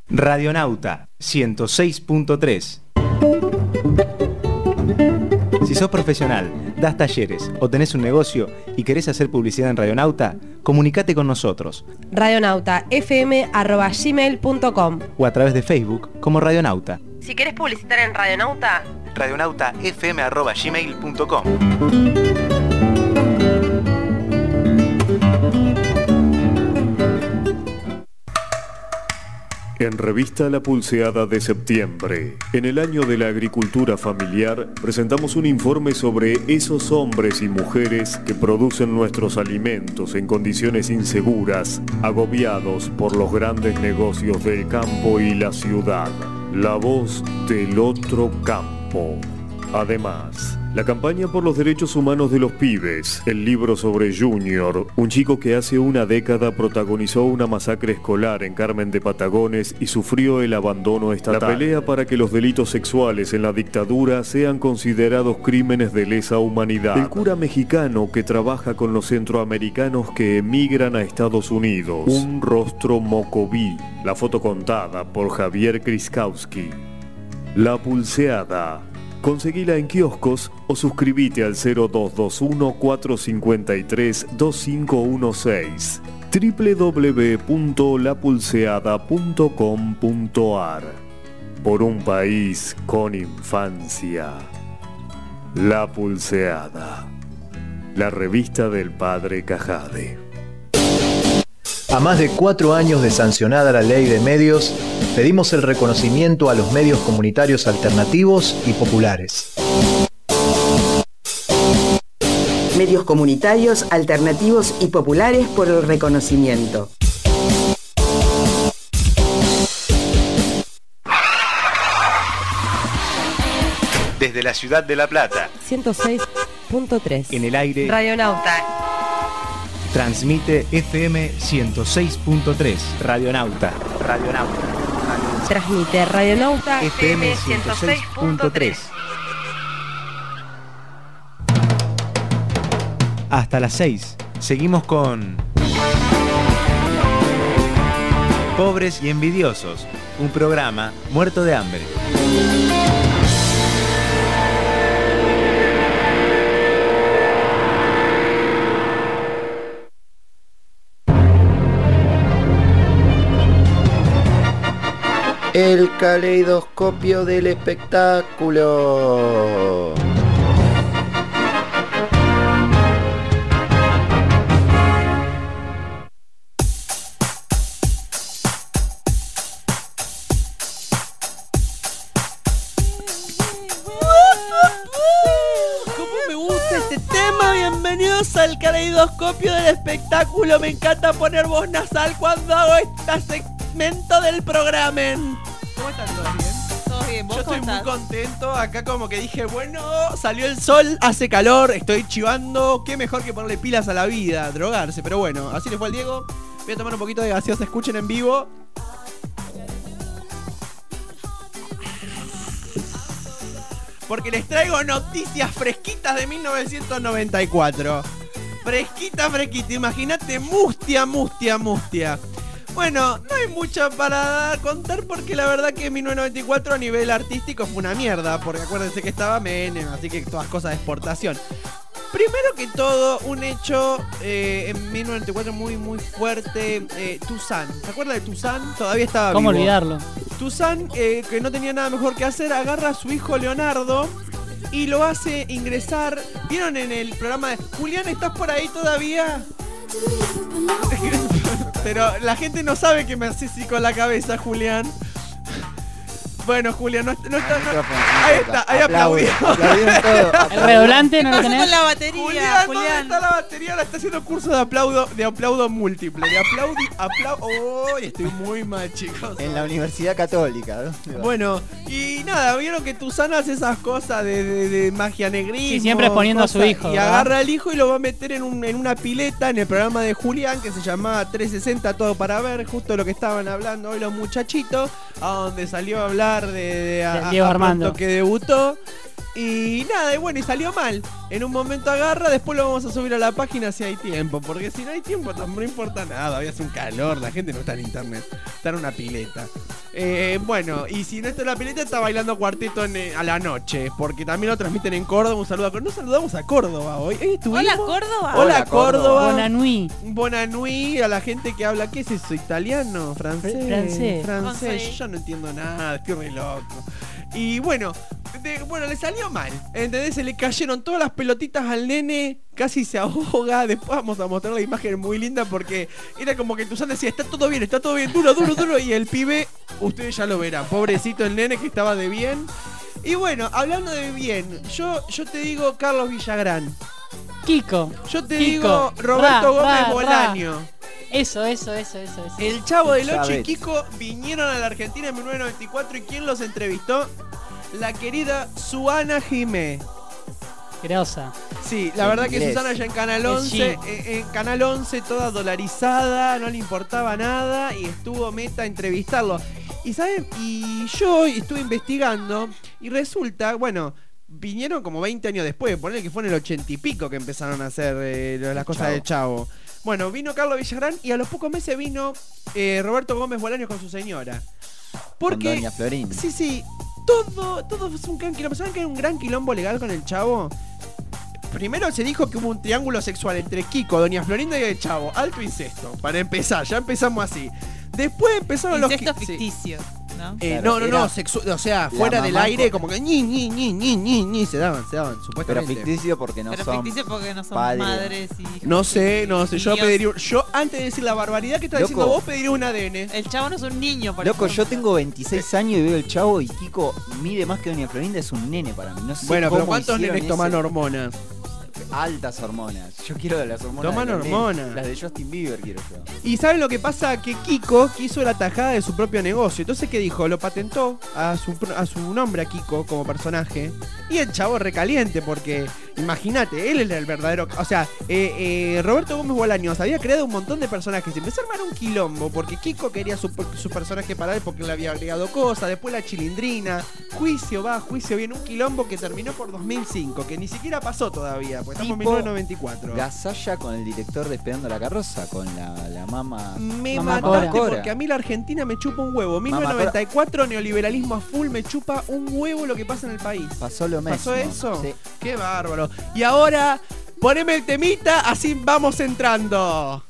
Radionauta ciento seis punto tres. Si sos profesional, das talleres o tenés un negocio y querés hacer publicidad en Radionauta, comunicate con nosotros. radionauta f m arroba gmail punto com O a través de Facebook como Radionauta. Si querés publicitar en Radionauta, radionauta f m arroba gmail punto com. En Revista La Pulseada de septiembre, en el año de la agricultura familiar, presentamos un informe sobre esos hombres y mujeres que producen nuestros alimentos en condiciones inseguras, agobiados por los grandes negocios del campo y la ciudad. La voz del otro campo. Además, la campaña por los derechos humanos de los pibes, el libro sobre Junior, un chico que hace una década protagonizó una masacre escolar en Carmen de Patagones y sufrió el abandono estatal. La pelea para que los delitos sexuales en la dictadura sean considerados crímenes de lesa humanidad. El cura mexicano que trabaja con los centroamericanos que emigran a Estados Unidos. Un rostro mocoví. La foto contada por Javier Kriskowski. La Pulseada. Conseguila en kioscos o suscríbete al cero dos dos uno, cuatro cinco tres, dos cinco uno seis. doble u doble u doble u punto la pulseada punto com punto a r. Por un país con infancia. La Pulseada. La revista del padre Cajade. A más de cuatro años de sancionada la ley de medios, pedimos el reconocimiento a los medios comunitarios alternativos y populares. Medios comunitarios, alternativos y populares por el reconocimiento. Desde la ciudad de La Plata. ciento seis punto tres. En el aire. Radionauta. Transmite F M ciento seis punto tres. Radionauta. Radionauta. Transmite Radionauta F M ciento seis punto tres. Hasta las seis. Seguimos con Pobres y Envidiosos, un programa muerto de hambre. El caleidoscopio del espectáculo. ¿Cómo me gusta este tema? Bienvenidos al caleidoscopio del espectáculo. Me encanta poner voz nasal cuando hago este segmento del programa. ¿Cómo están? ¿Todos bien? Todos bien, ¿vos Yo estoy cómo muy estás? contento. Acá como que dije, bueno, salió el sol, hace calor, estoy chivando. Qué mejor que ponerle pilas a la vida, drogarse. Pero bueno, así le fue al Diego. Voy a tomar un poquito de gaseosa, escuchen en vivo. Porque les traigo noticias fresquitas de mil novecientos noventa y cuatro. Fresquita, fresquita. Imagínate, mustia, mustia, mustia. Bueno, no hay mucho para contar porque la verdad que mil novecientos noventa y cuatro a nivel artístico fue una mierda. Porque acuérdense que estaba Menem, así que todas cosas de exportación. Primero que todo, un hecho eh, en mil novecientos noventa y cuatro muy muy fuerte, eh, Toussaint. ¿Se acuerda de Toussaint? Todavía estaba ¿Cómo vivo. olvidarlo? Toussaint, eh, que no tenía nada mejor que hacer, agarra a su hijo Leonardo y lo hace ingresar. ¿Vieron en el programa de Julián, estás por ahí todavía? Pero la gente no sabe que me hace así con la cabeza, Julián. Bueno, Julián, no, no está. No, ahí está, ahí aplaudió. El redoblante no lo tenés. Con la batería, Julián, ¿dónde Julián. está la batería? Ahora está haciendo curso de aplaudo, de aplaudo múltiple. De aplaudi, aplaudo. Oh, estoy muy mal, chicos. En la Universidad Católica, ¿no? Bueno, y nada, vieron que Toussaint hace esas cosas de, de, de magia negrismo. Sí, siempre exponiendo a su hijo, Y ¿verdad? agarra al hijo y lo va a meter en, un, en una pileta en el programa de Julián que se llamaba trescientos sesenta Todo para Ver, justo lo que estaban hablando hoy los muchachitos, a donde salió a hablar de, de a, De Diego a Armando. pronto que debutó. Y nada, y bueno, y salió mal. En un momento agarra, después lo vamos a subir a la página si hay tiempo. Porque si no hay tiempo, tampoco importa nada. Hoy hace un calor, la gente no está en internet. Está en una pileta. Eh, bueno, y si no está en la pileta, está bailando cuarteto en, eh, a la noche, porque también lo transmiten en Córdoba. Un saludo a Córdoba. No saludamos a Córdoba hoy. Hoy estuvimos- Hola, Córdoba. Hola, Hola, Córdoba. Córdoba. Bonanui. Bonanui a la gente que habla. ¿Qué es eso? ¿Italiano? ¿Francés? Francés. Francés. Francés. Yo ya no entiendo nada, estoy re loco. Y bueno, de- bueno, le salió mal. ¿Entendés? Se le cayeron todas las pelotitas al nene. Casi se ahoga. Después vamos a mostrar la imagen muy linda porque era como que Tuzán decía, está todo bien, está todo bien, duro, duro, duro. Y el pibe, ustedes ya lo verán. Pobrecito el nene que estaba de bien. Y bueno, hablando de bien, yo, yo te digo Carlos Villagrán. Kiko. Yo te Kiko. digo Roberto Ra, Gómez ra, ra. Bolaño. Eso, eso, eso, eso. eso. El Chavo del Ocho y Chávez. Kiko vinieron a la Argentina en mil novecientos noventa y cuatro. ¿Y quién los entrevistó? La querida Suana Jimé. Grosa. Sí, la En verdad que inglés. Susana ya en Canal Es once, G. en, en Canal once toda dolarizada, no le importaba nada y estuvo meta a entrevistarlo. Y saben, y yo estuve investigando y resulta, bueno, vinieron como veinte años después, ponele que fue en el ochenta y pico que empezaron a hacer eh, las El cosas Chavo. del Chavo. Bueno, vino Carlos Villagrán y a los pocos meses vino eh, Roberto Gómez Bolaños con su señora. Porque Con Doña Florinda. sí, sí, todo, todo es un gran quilombo. ¿Saben que hay un gran quilombo legal con el Chavo? Primero se dijo que hubo un triángulo sexual entre Kiko, Doña Florinda y el Chavo. Alto incesto. Para empezar, ya empezamos así. Después empezaron Incesto los... qui- sí. ficticio, ¿no? Eh, Claro, no, no, era no, sexu- o sea, la fuera del mamá aire, con- como que ñi, ñi, ñi, ñi, ñi, ñi, se daban, se daban, Pero supuestamente. ficticio porque no Pero son ficticio porque no son padres. madres y... No sé, no sé, yo Niños. pediría, un- yo antes de decir la barbaridad que estás Loco. diciendo vos, pediría un A D N. El Chavo no es un niño, por Loco, yo ejemplo. tengo veintiséis años y veo el Chavo y Kiko mide más que Doña Florinda, es un nene para mí. No sé Bueno, pero cómo ¿cuántos hicieron nenes toman ese- hormonas? Altas hormonas. Yo quiero de las hormonas. Toman de los nenes. hormonas. Las de Justin Bieber quiero yo. Y ¿saben lo que pasa? Que Kiko quiso la tajada de su propio negocio. Entonces, ¿qué dijo? Lo patentó a su, pro- a su nombre, a Kiko, como personaje. Y el Chavo recaliente, porque imagínate, él era el verdadero... O sea, eh, eh, Roberto Gómez Bolaños había creado un montón de personajes. Empezó a armar un quilombo, porque Kiko quería su, su personaje para él porque le había agregado cosas. Después la chilindrina. Juicio va, juicio viene. Un quilombo que terminó por dos mil cinco, que ni siquiera pasó todavía, porque estamos en mil novecientos noventa y cuatro. Gasalla con el director de Esperando la Carroza, con la, la mama. Me Mamá mataste Cora. porque a mí la Argentina me chupa un huevo. mil novecientos noventa y cuatro, neoliberalismo a full, me chupa un huevo lo que pasa en el país. Pasó lo mismo. ¿Pasó eso? Sí. Qué bárbaro. Y ahora, poneme el temita, así vamos entrando.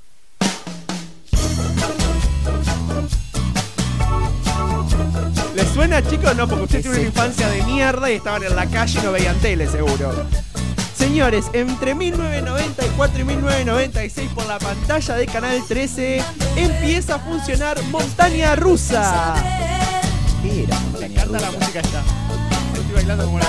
¿Les suena, chicos? No, porque ustedes ¿Qué tuvieron una es esto? infancia de mierda y estaban en la calle y no veían tele, seguro. Señores, entre mil novecientos noventa y cuatro y mil novecientos noventa y seis por la pantalla de Canal trece empieza a funcionar Montaña Rusa. ¿Qué era Me Montaña encanta la Rusa? música esta. Estoy bailando como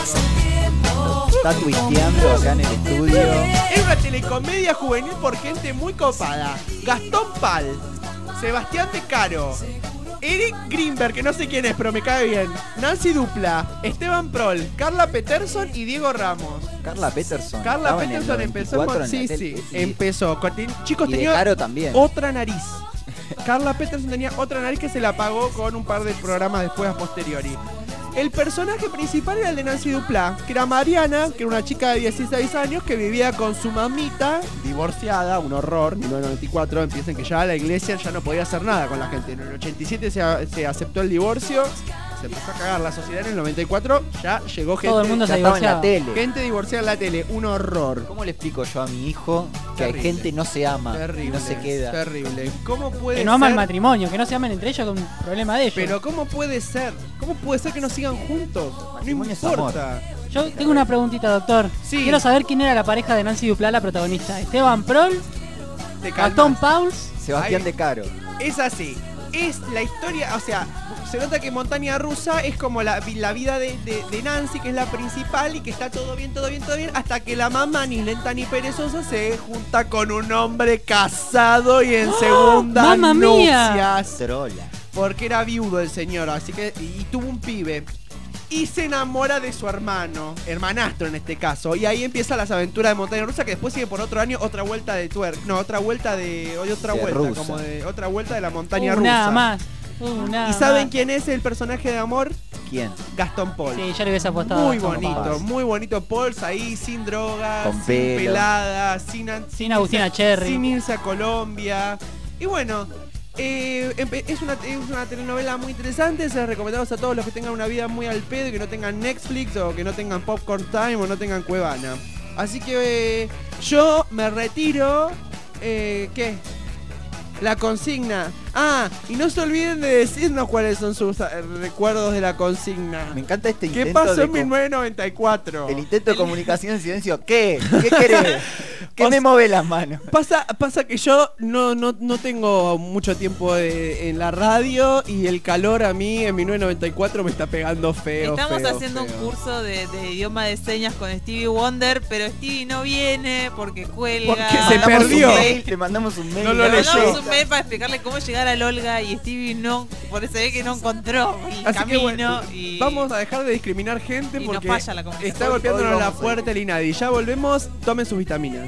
loco. Está twisteando acá en el estudio. Es una telecomedia juvenil por gente muy copada. Gastón Pal, Sebastián De Caro, Eric Greenberg, que no sé quién es, pero me cae bien. Nancy Dupla, Esteban Prol, Carla Peterson y Diego Ramos. Carla Peterson. Carla estaba en el Peterson empezó noventa y cuatro con... en Sí, la sí, tele. Y- empezó. Con- ten- Chicos, Y De tenía Caro también. otra nariz. Carla Peterson tenía otra nariz que se la pagó con un par de programas después a posteriori. El personaje principal era el de Nancy Dupla, que era Mariana, que era una chica de dieciséis años que vivía con su mamita, divorciada, un horror, mil novecientos noventa y cuatro, empiezan que ya la iglesia ya no podía hacer nada con la gente. En el ochenta y siete se, a- se aceptó el divorcio, se empezó a cagar la sociedad. En el noventa y cuatro ya llegó gente, Todo el mundo Ya se estaba en la divorciaba. tele. gente divorciada en la tele, un horror. ¿Cómo le explico yo a mi hijo que Terrible. hay gente no se ama, Terrible, no se queda? terrible. ¿Cómo puede Que no aman el ser? matrimonio, que no se amen entre ellos, con un problema de ellos. Pero ¿cómo puede ser? ¿Cómo puede ser que no sigan juntos? No Matrimonio es importa. Yo tengo una preguntita, doctor. Sí. Quiero saber quién era la pareja de Nancy Duplá, la protagonista. Esteban Prol, Te Gastón calmas. Pauls. Sebastián Ahí. De Caro. Es así. Es la historia, o sea, se nota que Montaña Rusa es como la, vi- la vida de, de- de Nancy, que es la principal y que está todo bien, todo bien, todo bien, hasta que la mamá, ni lenta ni perezosa, se junta con un hombre casado y en ¡Oh! segunda ¡Mamma mía! nupcias. Trola. Porque era viudo el señor, así que. Y, y tuvo un pibe. Y se enamora de su hermano, hermanastro en este caso. Y ahí empiezan las aventuras de Montaña Rusa, que después sigue por otro año otra vuelta de tuerca. No, otra vuelta de. Hoy otra De vuelta, rusa. como de. Otra vuelta de la montaña Uh, rusa. nada más. Uh, nada ¿Y saben más. quién es el personaje de amor? ¿Quién? Gastón Paul. Sí, ya le hubiese apostado. Muy a Gastón bonito, Pauls. muy bonito Pauls ahí, sin drogas, Con sin pelo. peladas, sin, an- Sin Agustina irse- Cherry. sin irse a Colombia. Y bueno, Eh, es, una, es una telenovela muy interesante, se las recomendamos a todos los que tengan una vida muy al pedo y que no tengan Netflix o que no tengan Popcorn Time o no tengan Cuevana. Así que eh, yo me retiro. Eh, ¿Qué? La consigna. Ah, y no se olviden de decirnos cuáles son sus eh, recuerdos de la consigna. Me encanta este intento. ¿Qué pasó de en mil novecientos noventa y cuatro? El intento de comunicación en silencio. ¿Qué? ¿Qué querés? ¿Qué me mueve las manos? Pasa, pasa que yo no, no, no tengo mucho tiempo de, en la radio y el calor a mí en mil novecientos noventa y cuatro me está pegando feo. Estamos feo, haciendo feo. un curso de, de idioma de señas con Stevie Wonder, pero Stevie no viene porque cuelga. Porque se perdió. Un mail, le mandamos un mail. No lo Le leyó. mandamos un mail para explicarle cómo llegar al Olga y Stevie no, por eso ve que no encontró el Así camino que bueno, y vamos a dejar de discriminar gente y nos porque falla la comunicación. está golpeándonos Hoy la vamos a- puerta el Inadi. Ya volvemos, tomen sus vitaminas.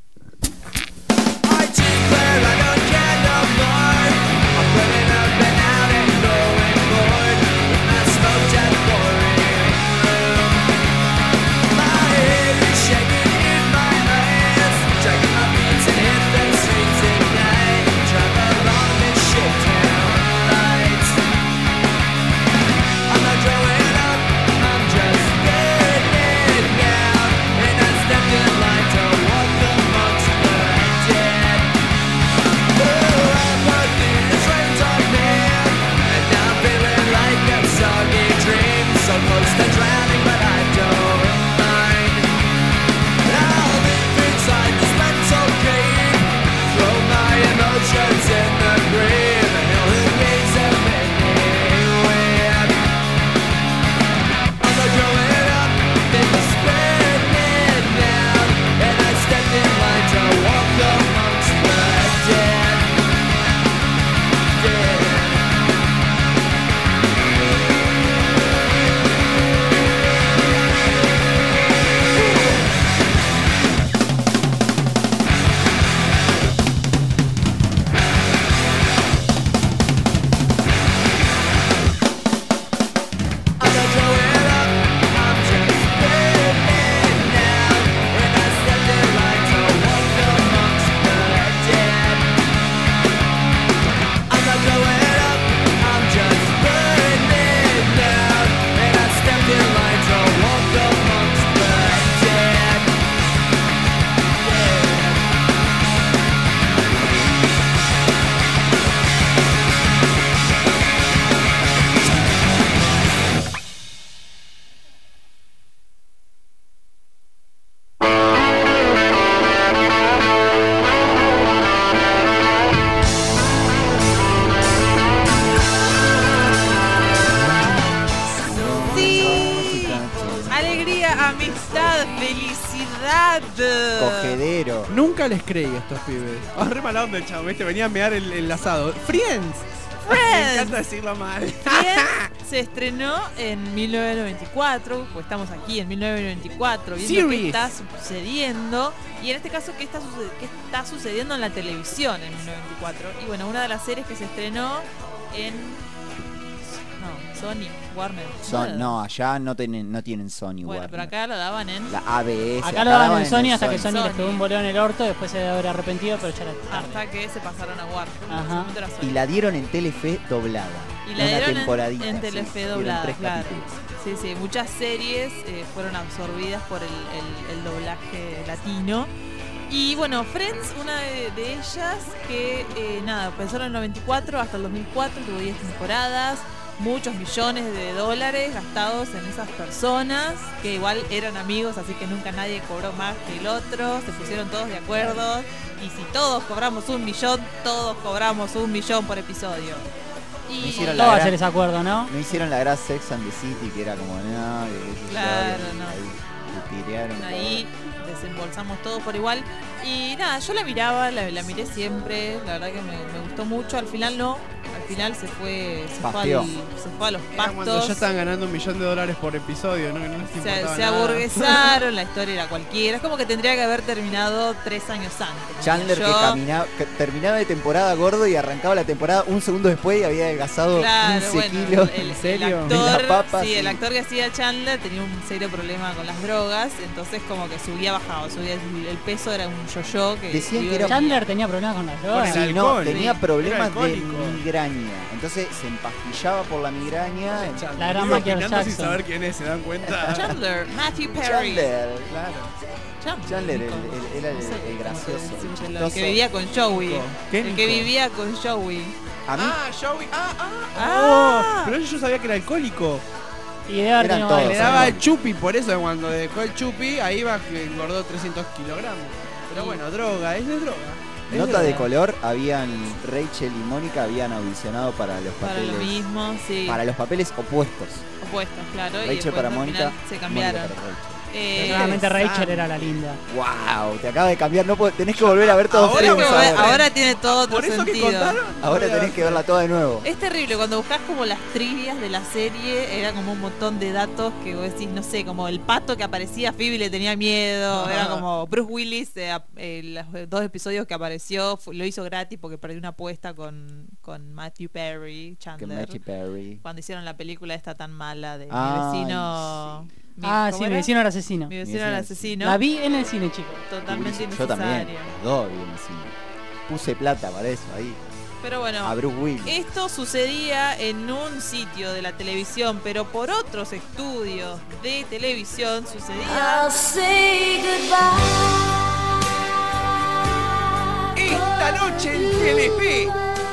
Cogedero. Nunca les creí a estos pibes. Ah, re mala onda el chavo, ¿viste? Venía a mear el, el asado. Friends. Me Friends. encanta decirlo mal. Friends se estrenó en mil novecientos noventa y cuatro, pues estamos aquí en mil novecientos noventa y cuatro viendo qué Series. está sucediendo y en este caso qué está, suce- qué está sucediendo en la televisión en mil novecientos noventa y cuatro. Y bueno, una de las series que se estrenó en no, Sony, Warner. Son, no, allá no tienen, no tienen Sony. Bueno, Warner. pero acá lo daban en La A B S. Acá lo daban en Sony el hasta que Sony les Sony. pegó un boleo en el orto, después se debe haber arrepentido, pero ya era tarde. hasta que se pasaron a Warner. En ese Ajá. momento era Sony. Y la dieron en Telefe doblada. Y la Una dieron en- temporadita, en, sí, Telefe dieron doblada, tres claro. capítulos. Sí, sí, muchas series eh, fueron absorbidas por el, el- el doblaje latino. Y bueno, Friends, una de, de ellas que, eh, nada, empezaron en el noventa y cuatro hasta el dos mil cuatro, tuvo diez temporadas, muchos millones de dólares gastados en esas personas, que igual eran amigos, así que nunca nadie cobró más que el otro, se pusieron todos de acuerdo, y si todos cobramos un millón, todos cobramos un millón por episodio. No Y hicieron Todo la va a gran- ser ese acuerdo, ¿no? No hicieron la gran Sex and the City, que era como, no, que qué sé yo, Claro, y no. ahí le tiraron ahí desembolsamos todos por igual. Y nada, yo la miraba, la, la miré siempre, la verdad que me, me gustó mucho. Al final no, al final se fue, se fue, al, Pasteó. se fue a los Era cuando pastos. ya estaban ganando un millón de dólares por episodio, ¿no? Que no les Se, importaba se nada. aburguesaron, la historia era cualquiera. Es como que tendría que haber terminado tres años antes. Chandler Yo- que, caminaba, que terminaba de temporada gordo y arrancaba la temporada un segundo después y había adelgazado Claro, quince bueno, kilos. el, ¿En serio? el De la actor, papa, sí, sí. el actor que hacía Chandler tenía un serio problema con las drogas, entonces como que subía, bajaba, subía, el, el peso era un yo-yo que Decían iba que y era- venía. Chandler tenía problemas con las drogas. Con el Sí, no, alcohol. tenía Sí, problemas era de alcohólico. migraña. Entonces se empastillaba por la migraña. La gran Iba Michael opinando sin Jackson. saber quién es, ¿se dan cuenta? Chandler, Matthew Perry. Chandler, claro. Chandler, Chandler, el, Nico. el- era el, No sé el cómo gracioso. decirlo, el el chistoso. que vivía con Joey. ¿Qué, El que Nico? vivía con Joey. A mí, Ah, Joey. Ah, ah. Ah. Oh, pero yo sabía que era alcohólico. Y de haber Eran tenido todos, varios. Le daba el chupi, por eso cuando dejó el chupi, ahí va que engordó trescientos kilogramos. Pero bueno, droga, es de droga. Es nota de droga. color, habían Rachel y Mónica habían audicionado para los Para papeles lo mismo, sí. para los papeles opuestos. Opuestos, claro. y Rachel después para al Mónica, final se cambiaron. Mónica para Rachel. Eh, Claramente Rachel interesante. era la linda. Wow, te acaba de cambiar, no puedo- tenés que volver a ver todo Ahora Tenés Friends que ver- ahora. ahora tiene todo otro ¿Por eso que sentido. contaron? Ahora tenés que verla toda de nuevo. Es terrible, cuando buscas como las trivias de la serie, era como un montón de datos que vos decís, no sé, como el pato que aparecía, Phoebe le tenía miedo, Ajá. era como Bruce Willis, eh, ap- eh, los dos episodios que apareció, fu- lo hizo gratis porque perdió una apuesta con, con Matthew Perry, Que Chandler, Matthew Perry. cuando hicieron la película esta tan mala de Ay, mi vecino... mi- Ah, ¿cómo sí, mi era? vecino era asesino. Mi Mi vecino vecino era era asesino. La vi en el cine, chicos. Totalmente Yo también. innecesaria. Los dos vi en el cine. Puse plata para eso ahí. Pero bueno, A Bruce Willis. esto sucedía en un sitio de la televisión, pero por otros estudios de televisión sucedía... Esta noche en Telefe.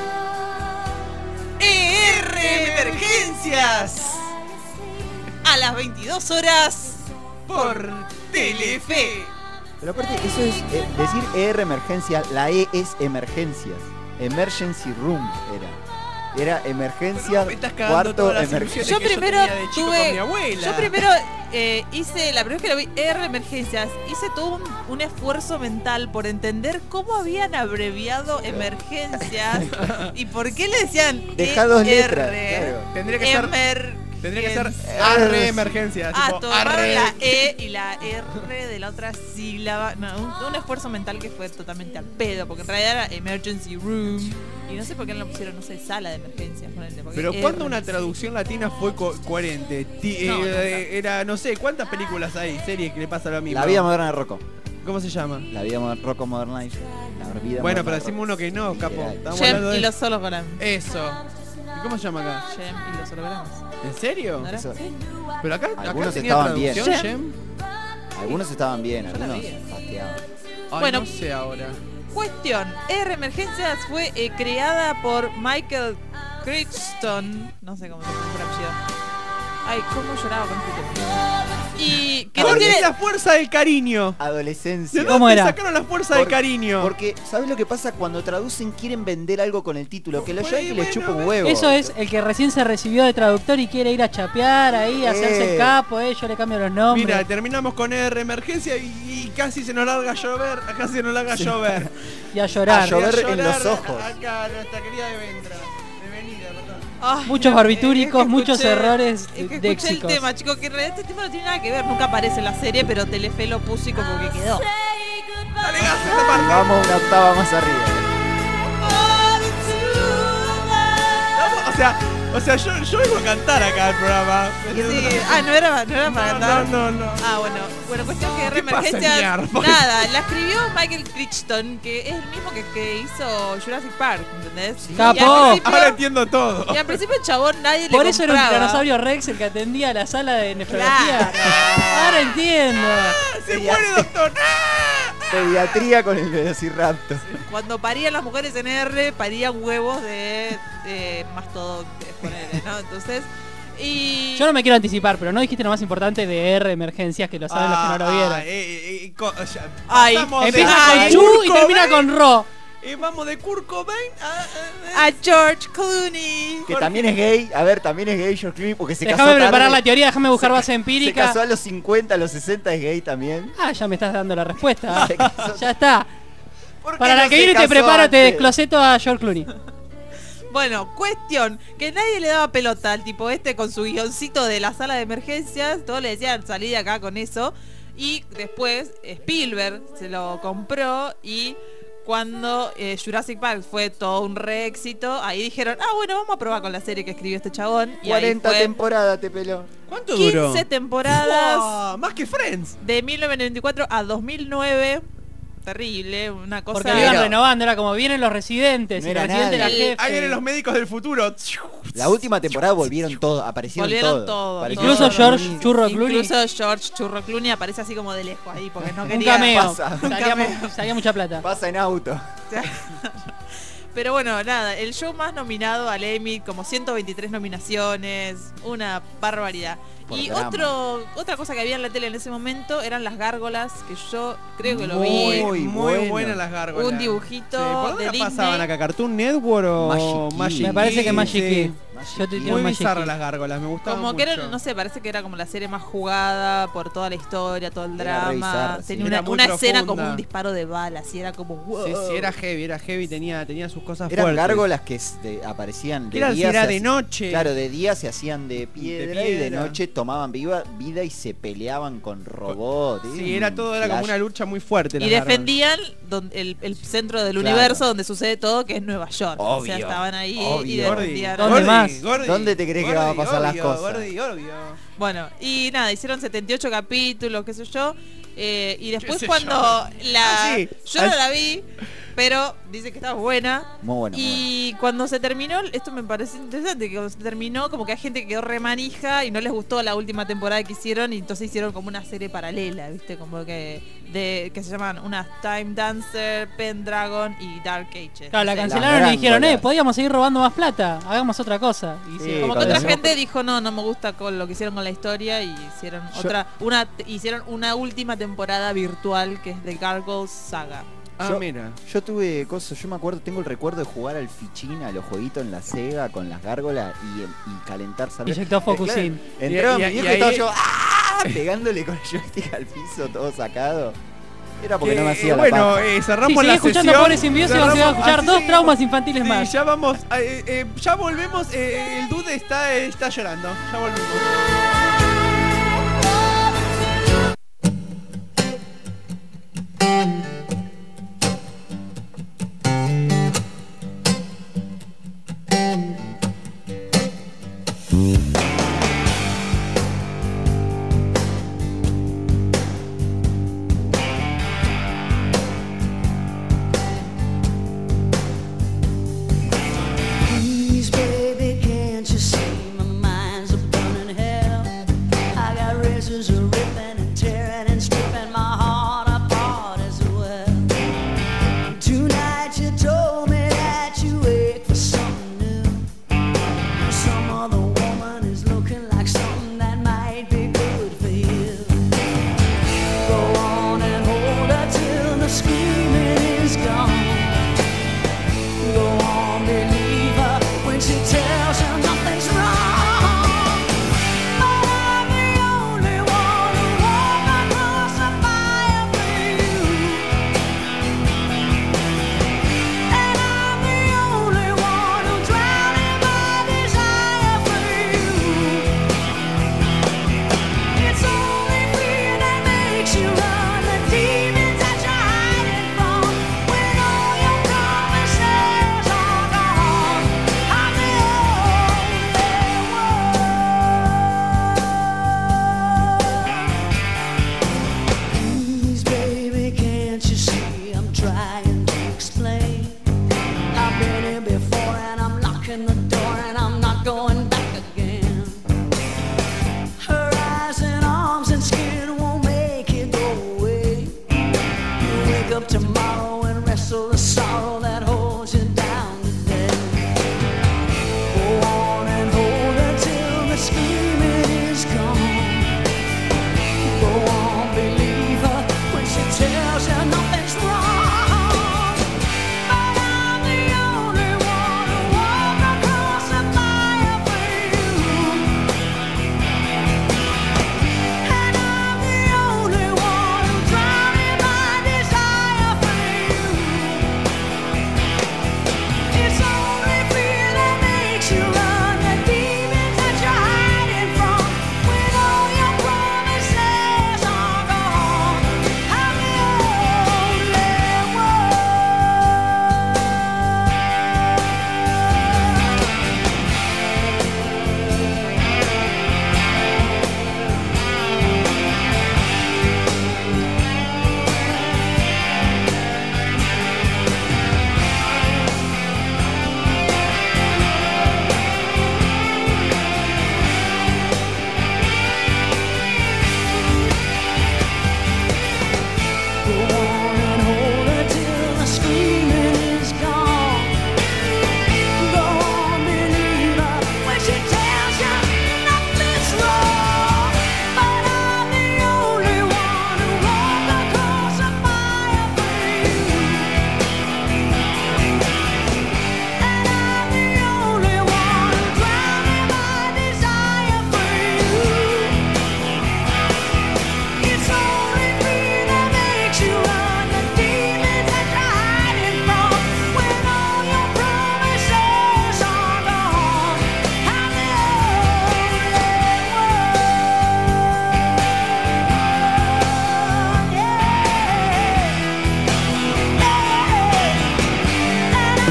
E R Emergencias a las veintidós horas Por Telefe. Pero aparte, eso es eh, decir E R emergencia, la E es emergencias. Emergency room era. Era emergencia, Me estás cagando cuarto todas las emergencia. ilusiones Yo que primero tenía de chico tuve- con mi abuela. Yo primero eh, hice, la primera vez que lo vi, E R Emergencias, hice todo un, un esfuerzo mental por entender cómo habían abreviado emergencias y por qué le decían Deja dos E R. letras, claro. Tendría que ser Emer- Tendría que ser Emergencias. arre emergencia. Ah, tipo, tomaron arre. la E y la R de la otra sílaba. No, un, un esfuerzo mental que fue totalmente al pedo, porque en realidad era emergency room. Y no sé por qué no lo pusieron, no sé, sala de emergencias. ponele, porque Pero R- ¿cuándo una traducción latina fue co- coherente? Ti- No, eh, no, no. eh, Era, no sé, ¿cuántas películas hay? Series que le pasa lo mismo. La vida moderna de Rocco. ¿Cómo se llama? La vida moderna Rocco Modern Life. La vida Bueno, moderna pero de decimos Rocco. uno que no, capo. Literal. Estamos Jem hablando de y los hologramas. Eso. ¿Y cómo se llama acá? Jem y los hologramas. ¿En serio? ¿No era? Eso. Sí. Pero acá, acá Algunos tenía estaban bien. traducción, Jem. Jem. Algunos estaban bien, Yo la algunos vi. pasteaban. Ay, Bueno. no sé ahora. Cuestión, R Emergencias fue eh, creada por Michael Crichton, no sé cómo se pronuncia el apellido. Ay, cómo lloraba con este tema. Y que no ¿Dónde tiene... es la fuerza del cariño? Adolescencia. ¿De ¿Cómo dónde era? sacaron la fuerza Por- del cariño? Porque, ¿sabes lo que pasa? Cuando traducen quieren vender algo con el título, que los Bueno, yankees les bueno, chupa un bueno. huevo. Eso es el que recién se recibió de traductor y quiere ir a chapear ahí, a hacerse Eh. el capo, eh, yo le cambio los nombres. Mira, terminamos con R emergencia y, y casi se nos larga a llover, casi se nos larga a llover. y a llorar. A llover. Y a en los ojos. Acá, nuestra querida Devendra. Devenida, perdón. Ay, Muchos no, barbitúricos, es que muchos escuché- errores es que escuché léxicos. el tema, chicos, que en realidad este tema no tiene nada que ver, nunca aparece en la serie, pero Telefe lo puso y como que quedó. Dale gas a esta parte. Vamos una octava más arriba. Vamos, O sea, o sea, yo, yo vengo a cantar acá el programa. Sí. Ah, no era, no era para No, cantar. no, no, no. Ah, bueno, bueno, cuestión que R ¿Qué pasa, Emergencias, Ñar? ¿Por qué? nada, la escribió Michael Crichton, que es el mismo que, que hizo Jurassic Park, ¿entendés? ¡Capo! Y al principio- Ahora entiendo todo. Y al principio el chabón nadie Por le eso era un compraba. tiranosaurio Rex el que atendía la sala de nefrología. Claro. Ahora entiendo. Se muere, doctor. Pediatría con el velociraptor. Cuando parían las mujeres en R, parían huevos de, de mastodontes, ponele, ¿no? Entonces, y... Yo no me quiero anticipar, pero no dijiste lo más importante de R Emergencias, que lo saben los que no lo vieron. Ah, eh, eh, co- ya, Ay, pasamos Empieza de- con Ay, Chu Kurt y termina Cobain, con Ro. Y vamos de Kurt Cobain a, a- a George Clooney. Que también es gay. A ver, también es gay George Clooney porque se casó Déjame preparar tarde. la teoría, déjame buscar Se- base Se empírica. casó a los cincuenta, a los sesenta es gay también. Ah, ya me estás dando la respuesta. Se casó- Ya está. ¿Por qué Para no la que se viene te casó preparo, te antes? descloseto a George Clooney. Bueno, cuestión, que nadie le daba pelota al tipo este con su guioncito de la sala de emergencias. Todos le decían, salí de acá con eso. Y después Spielberg se lo compró y cuando eh, Jurassic Park fue todo un re éxito, ahí dijeron, ah, bueno, vamos a probar con la serie que escribió este chabón. Y cuarenta ahí fue temporadas te peló. ¿Cuánto duró? quince temporadas. Wow, más que Friends. De mil novecientos noventa y cuatro a dos mil nueve. Terrible, una cosa. Porque lo iban renovando, era como vienen los residentes, No y era los residentes nadie. era jefe. Ahí vienen los médicos del futuro. La última temporada volvieron todos, aparecieron Volvieron todos. todos. Aparecieron Incluso todos. George Churro Clooney. Incluso George Churro Clooney aparece así como de lejos ahí porque no Un quería. cameo. Pasa. Salía, mu- salía mucha plata. Pasa en auto. Pero bueno, nada, el show más nominado al Emmy, como ciento veintitrés nominaciones, una barbaridad. Por Y drama. otro otra cosa que había en la tele en ese momento eran las gárgolas, que yo creo que lo vi. Muy, Muy muy bueno. buenas las gárgolas. Un dibujito Sí, ¿por dónde de la Disney. pasaban acá? ¿Cartoon Network o Magic Key. Magic Me parece que Magic Sí. Key. Yo te digo Muy Magic bizarras Key. las gárgolas, me gustaban Como que mucho. era, no sé, parece que era como la serie más jugada por toda la historia, todo el Era re drama. bizarra, sí. Tenía Era una, muy una escena profunda. como un disparo de balas y era como wow. Sí, sí, era heavy, era heavy, tenía, tenía sus cosas Eran fuertes. gárgolas que s- de- aparecían de Era, día. era se de hac- noche. Claro, de día se hacían de piedra, y de piedra. noche tomaban viva, vida y se peleaban con robots. Sí, era todo, era como una lucha muy fuerte. Y las gárgolas. defendían donde, el, el centro del Claro. universo donde sucede todo, que es Nueva York. O sea, Obvio, estaban ahí y obvio. defendían. ¿Dónde Gordi, más? Gordi, ¿Dónde te crees que van a Gordi, pasar las obvio, cosas? Gordi, obvio. Bueno, y nada, hicieron setenta y ocho capítulos, qué sé yo. eh, y después sé cuando yo? la... Ah, sí. Yo no la vi, pero dice que estaba buena. Muy bueno. muy Y cuando se terminó, esto me parece interesante, que cuando se terminó, como que hay gente que quedó remanija y no les gustó la última temporada que hicieron, y entonces hicieron como una serie paralela, ¿viste? Como que de que se llaman unas Time Dancer, Pendragon y Dark Ages. Claro, la No sé. cancelaron Las y dijeron, eh, gárgolas. podíamos seguir robando más plata, hagamos otra cosa. Y Sí, hicieron- Como que con otra la- gente dijo, no, no me gusta con lo que hicieron con la historia, y hicieron Yo- otra, una, hicieron una última temporada virtual que es de Gargoyles Saga. Ah, Yo- mira. Yo tuve cosas, yo me acuerdo, tengo el recuerdo de jugar al fichín, a los jueguitos en la Sega con las gárgolas y, y calentar cerveza. Inyectó Eh, Focusing. claro, entraba Y- y- mi viejo y y estaba ahí- yo ¡ah! pegándole con el joystick al piso, todo sacado. Era porque Que, no me hacía la bueno, paja. eh, Sí, cerramos seguí la escuchando sesión. Pobres Simbiosos y vamos a Cerramos- escuchar así dos seguimos. traumas infantiles Sí, más. ya vamos, eh, eh, ya volvemos. eh, el dude está, eh, está llorando. Ya volvemos. Please, baby, can't you see my mind's a burning hell?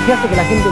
que hace que la gente...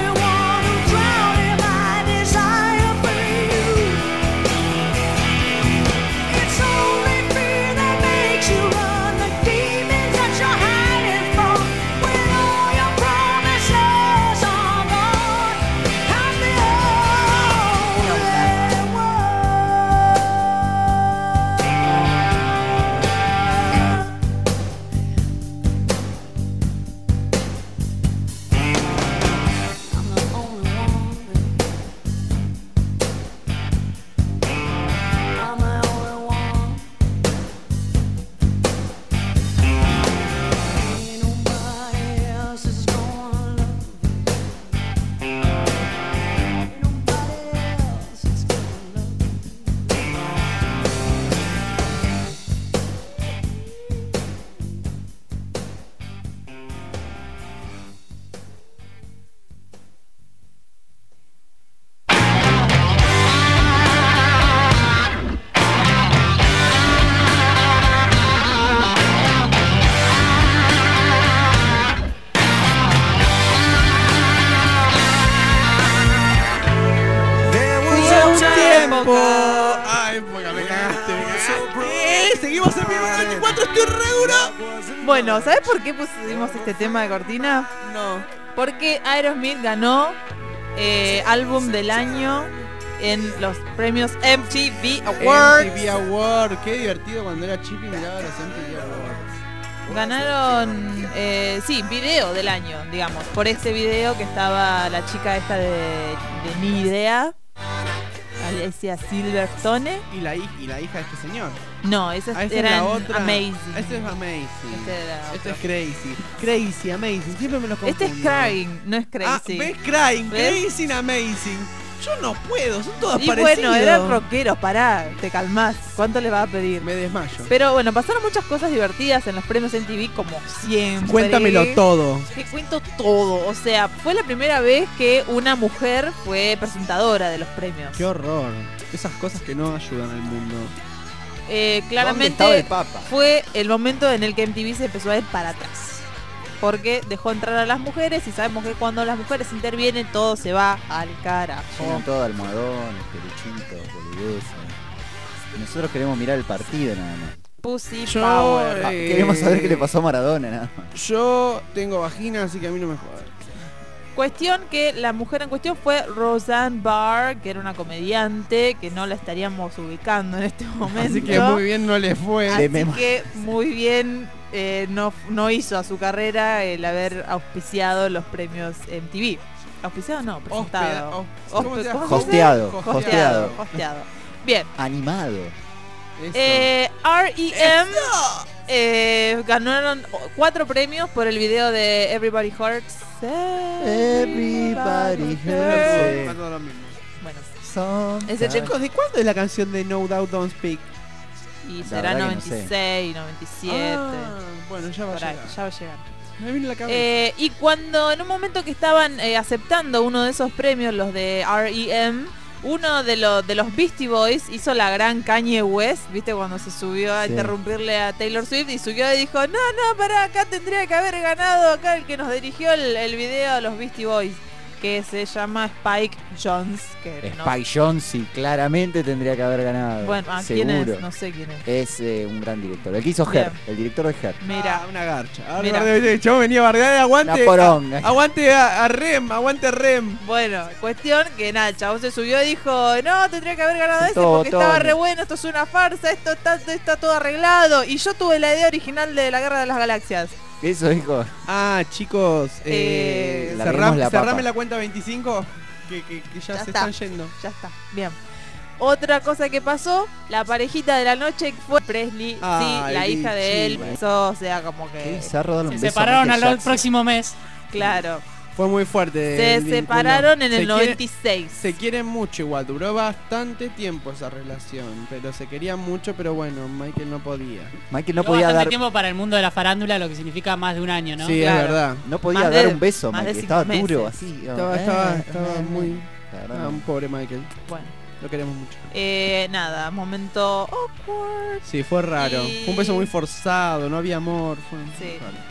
Ay, porque me cagaste, me cagaste. Eh, seguimos en Viernes veinticuatro, estoy re duro. Bueno, ¿sabes por qué pusimos este tema de cortina? No. Porque Aerosmith ganó eh, álbum del año en los premios M T V Awards. M T V Awards, qué divertido cuando era chip y miraba los M T V Awards. Ganaron, eh, sí, video del año, digamos. Por este video que estaba la chica esta de, de Ni Idea, Alicia Silverstone. ¿Y la, y la hija de este señor? No, esa ah, era la otra. Amazing. Este es Amazing. Este, era este es Crazy. Crazy, Amazing. Siempre me lo confundo. Este es Crying, no es Crazy. Ah, ¿ves? Crying, ¿ves? Crazy, Amazing. Yo no puedo, son todos y parecidos. Y bueno, eran rockeros, pará, te calmás. ¿Cuánto le vas a pedir? Me desmayo. Pero bueno, pasaron muchas cosas divertidas en los premios M T V, como siempre. Cuéntamelo todo. Te cuento todo. O sea, fue la primera vez que una mujer fue presentadora de los premios. Qué horror. Esas cosas que no ayudan al mundo. Eh, claramente el Papa? Fue el momento en el que M T V se empezó a ir para atrás. Porque dejó entrar a las mujeres y sabemos que cuando las mujeres intervienen todo se va al carajo. Llenan todo almohadones, peluchitos, boludeces. Nosotros queremos mirar el partido nada más. Pussy Yo, power. eh, Ah, queremos saber qué le pasó a Maradona nada más. Yo tengo vagina, así que a mí no me jodas. Cuestión que la mujer en cuestión fue Roseanne Barr, que era una comediante que no la estaríamos ubicando en este momento. Así que muy bien no le fue. Así que muy bien eh, no, no hizo a su carrera el haber auspiciado los premios M T V. ¿Auspiciado? No, presentado. ¿Cómo se llama? Hosteado, Hosteado. hosteado. Hosteado. Bien. Animado. Eh, R E M eh, ganaron cuatro premios por el video de Everybody Hurts. Everybody hurts. Bueno, ese chico, ¿de cuándo es la canción de No Doubt Don't Speak? Y será noventa y seis, noventa y siete. Ah, bueno, ya va a Por ahí, llegar. ya va a llegar. Me vino la cabeza. Eh, y cuando en un momento que estaban eh, aceptando uno de esos premios, los de R E M, uno de los de los Beastie Boys hizo la gran Kanye West, viste, cuando se subió a Sí. interrumpirle a Taylor Swift y subió y dijo, no, no, pará, acá tendría que haber ganado acá el que nos dirigió el, el video de los Beastie Boys, que se llama Spike Jonze. Que no- Spike Jonze sí, claramente tendría que haber ganado. Bueno, ¿a seguro. quién es? No sé quién es. Es eh, un gran director. El que hizo Bien. Her, el director de Her. Mira, Ah, una garcha. Ahora Mira. el chavo venía a bardear, aguante. Una poronga. a- aguante a, a Rem, aguante a Rem. bueno, cuestión que nada, el chabón se subió y dijo, no, tendría que haber ganado ese Todo, porque todo. estaba re bueno, esto es una farsa, esto está, está todo arreglado. Y yo tuve la idea original de la Guerra de las Galaxias. Eso dijo. Ah, chicos, eh, Eh, larguemos cerram- la papa. cerrame la cuenta veinticinco, que, que, que ya, Ya se está. están yendo. Ya está, bien. Otra cosa que pasó, la parejita de la noche fue Presley, Ay, sí, la hija de él, Richie. eso, o sea, como Qué que... bizarro darle un Se beso a separaron Michael al Jackson. próximo mes. Claro, Fue muy fuerte. se el vínculo. separaron en Se el quiere- noventa y seis. Se quieren mucho igual, duró bastante tiempo esa relación, pero se querían mucho, pero bueno, Michael no podía. Michael no Llevó podía bastante dar, tiempo para el mundo de la farándula, lo que significa más de un año, ¿no? Sí, Claro. es verdad. no podía Más dar de- un beso, más de Michael. cinco Estaba duro, meses. así. Estaba, Eh, estaba, eh, estaba eh, muy... la verdad Ah, no. un pobre Michael. Bueno, Lo queremos mucho. eh, nada, momento awkward. Sí, fue raro. Y- Fue un beso muy forzado, no había amor. Fue Sí. raro.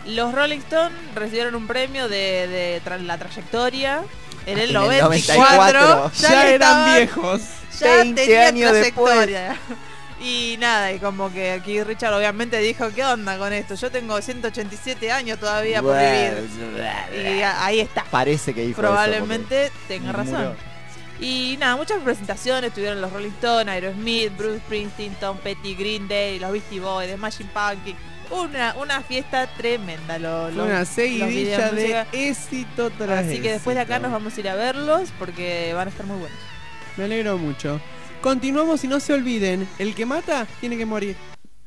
Los Rolling Stones recibieron un premio de, de tra- la trayectoria en el En el noventa y cuatro. noventa y cuatro. Ya le eran estaban- viejos. Ya veinte tenía años trayectoria. Y nada, y como que aquí Richard obviamente dijo, ¿qué onda con esto? Yo tengo ciento ochenta y siete años todavía por vivir. Y a- ahí está. Parece que dijo Probablemente eso, tenga murmuró. razón. Y nada, muchas presentaciones tuvieron los Rolling Stones, Aerosmith, Bruce Springsteen, Tom Petty, Green Day, los Beastie Boys, The Smashing Pumpkins. Una, una fiesta tremenda. Lo, Fue lo- una los seguidilla videos de música. éxito tras Así que después de acá éxito. nos vamos a ir a verlos porque van a estar muy buenos. Me alegro mucho. Continuamos y no se olviden, el que mata tiene que morir.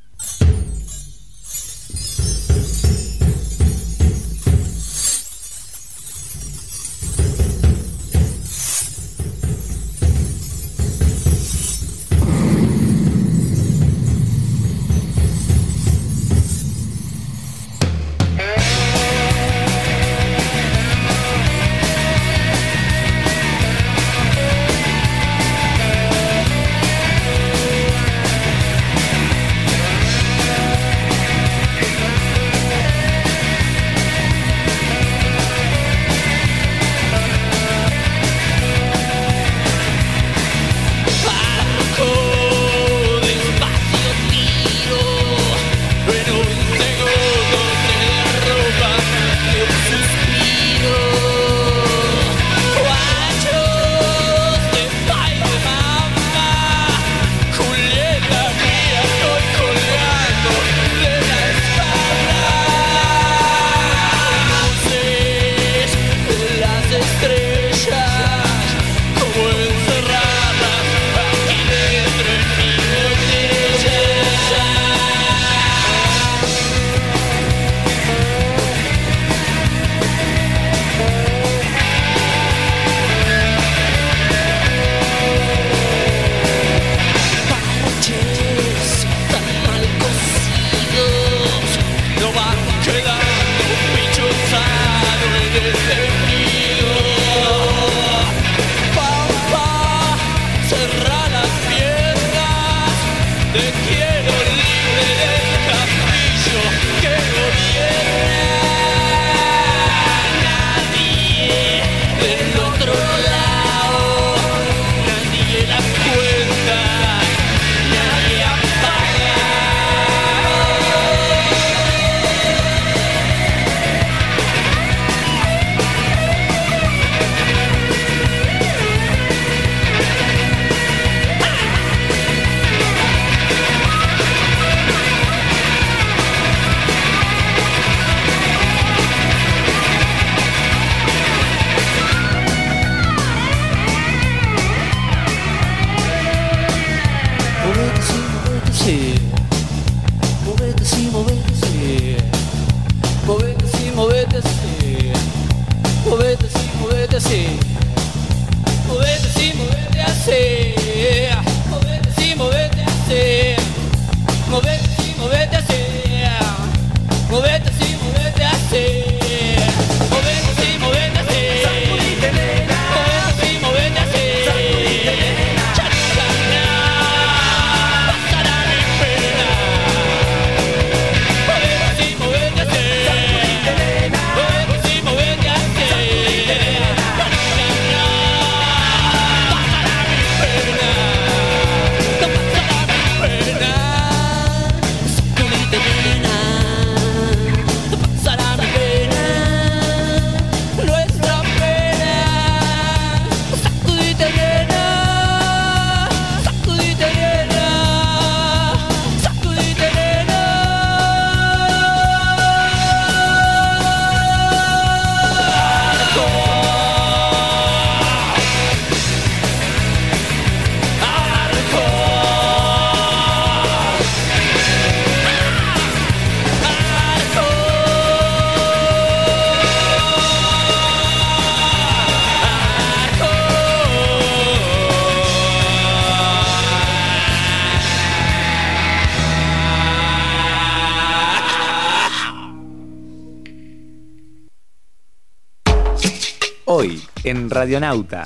Hoy, en Radionauta,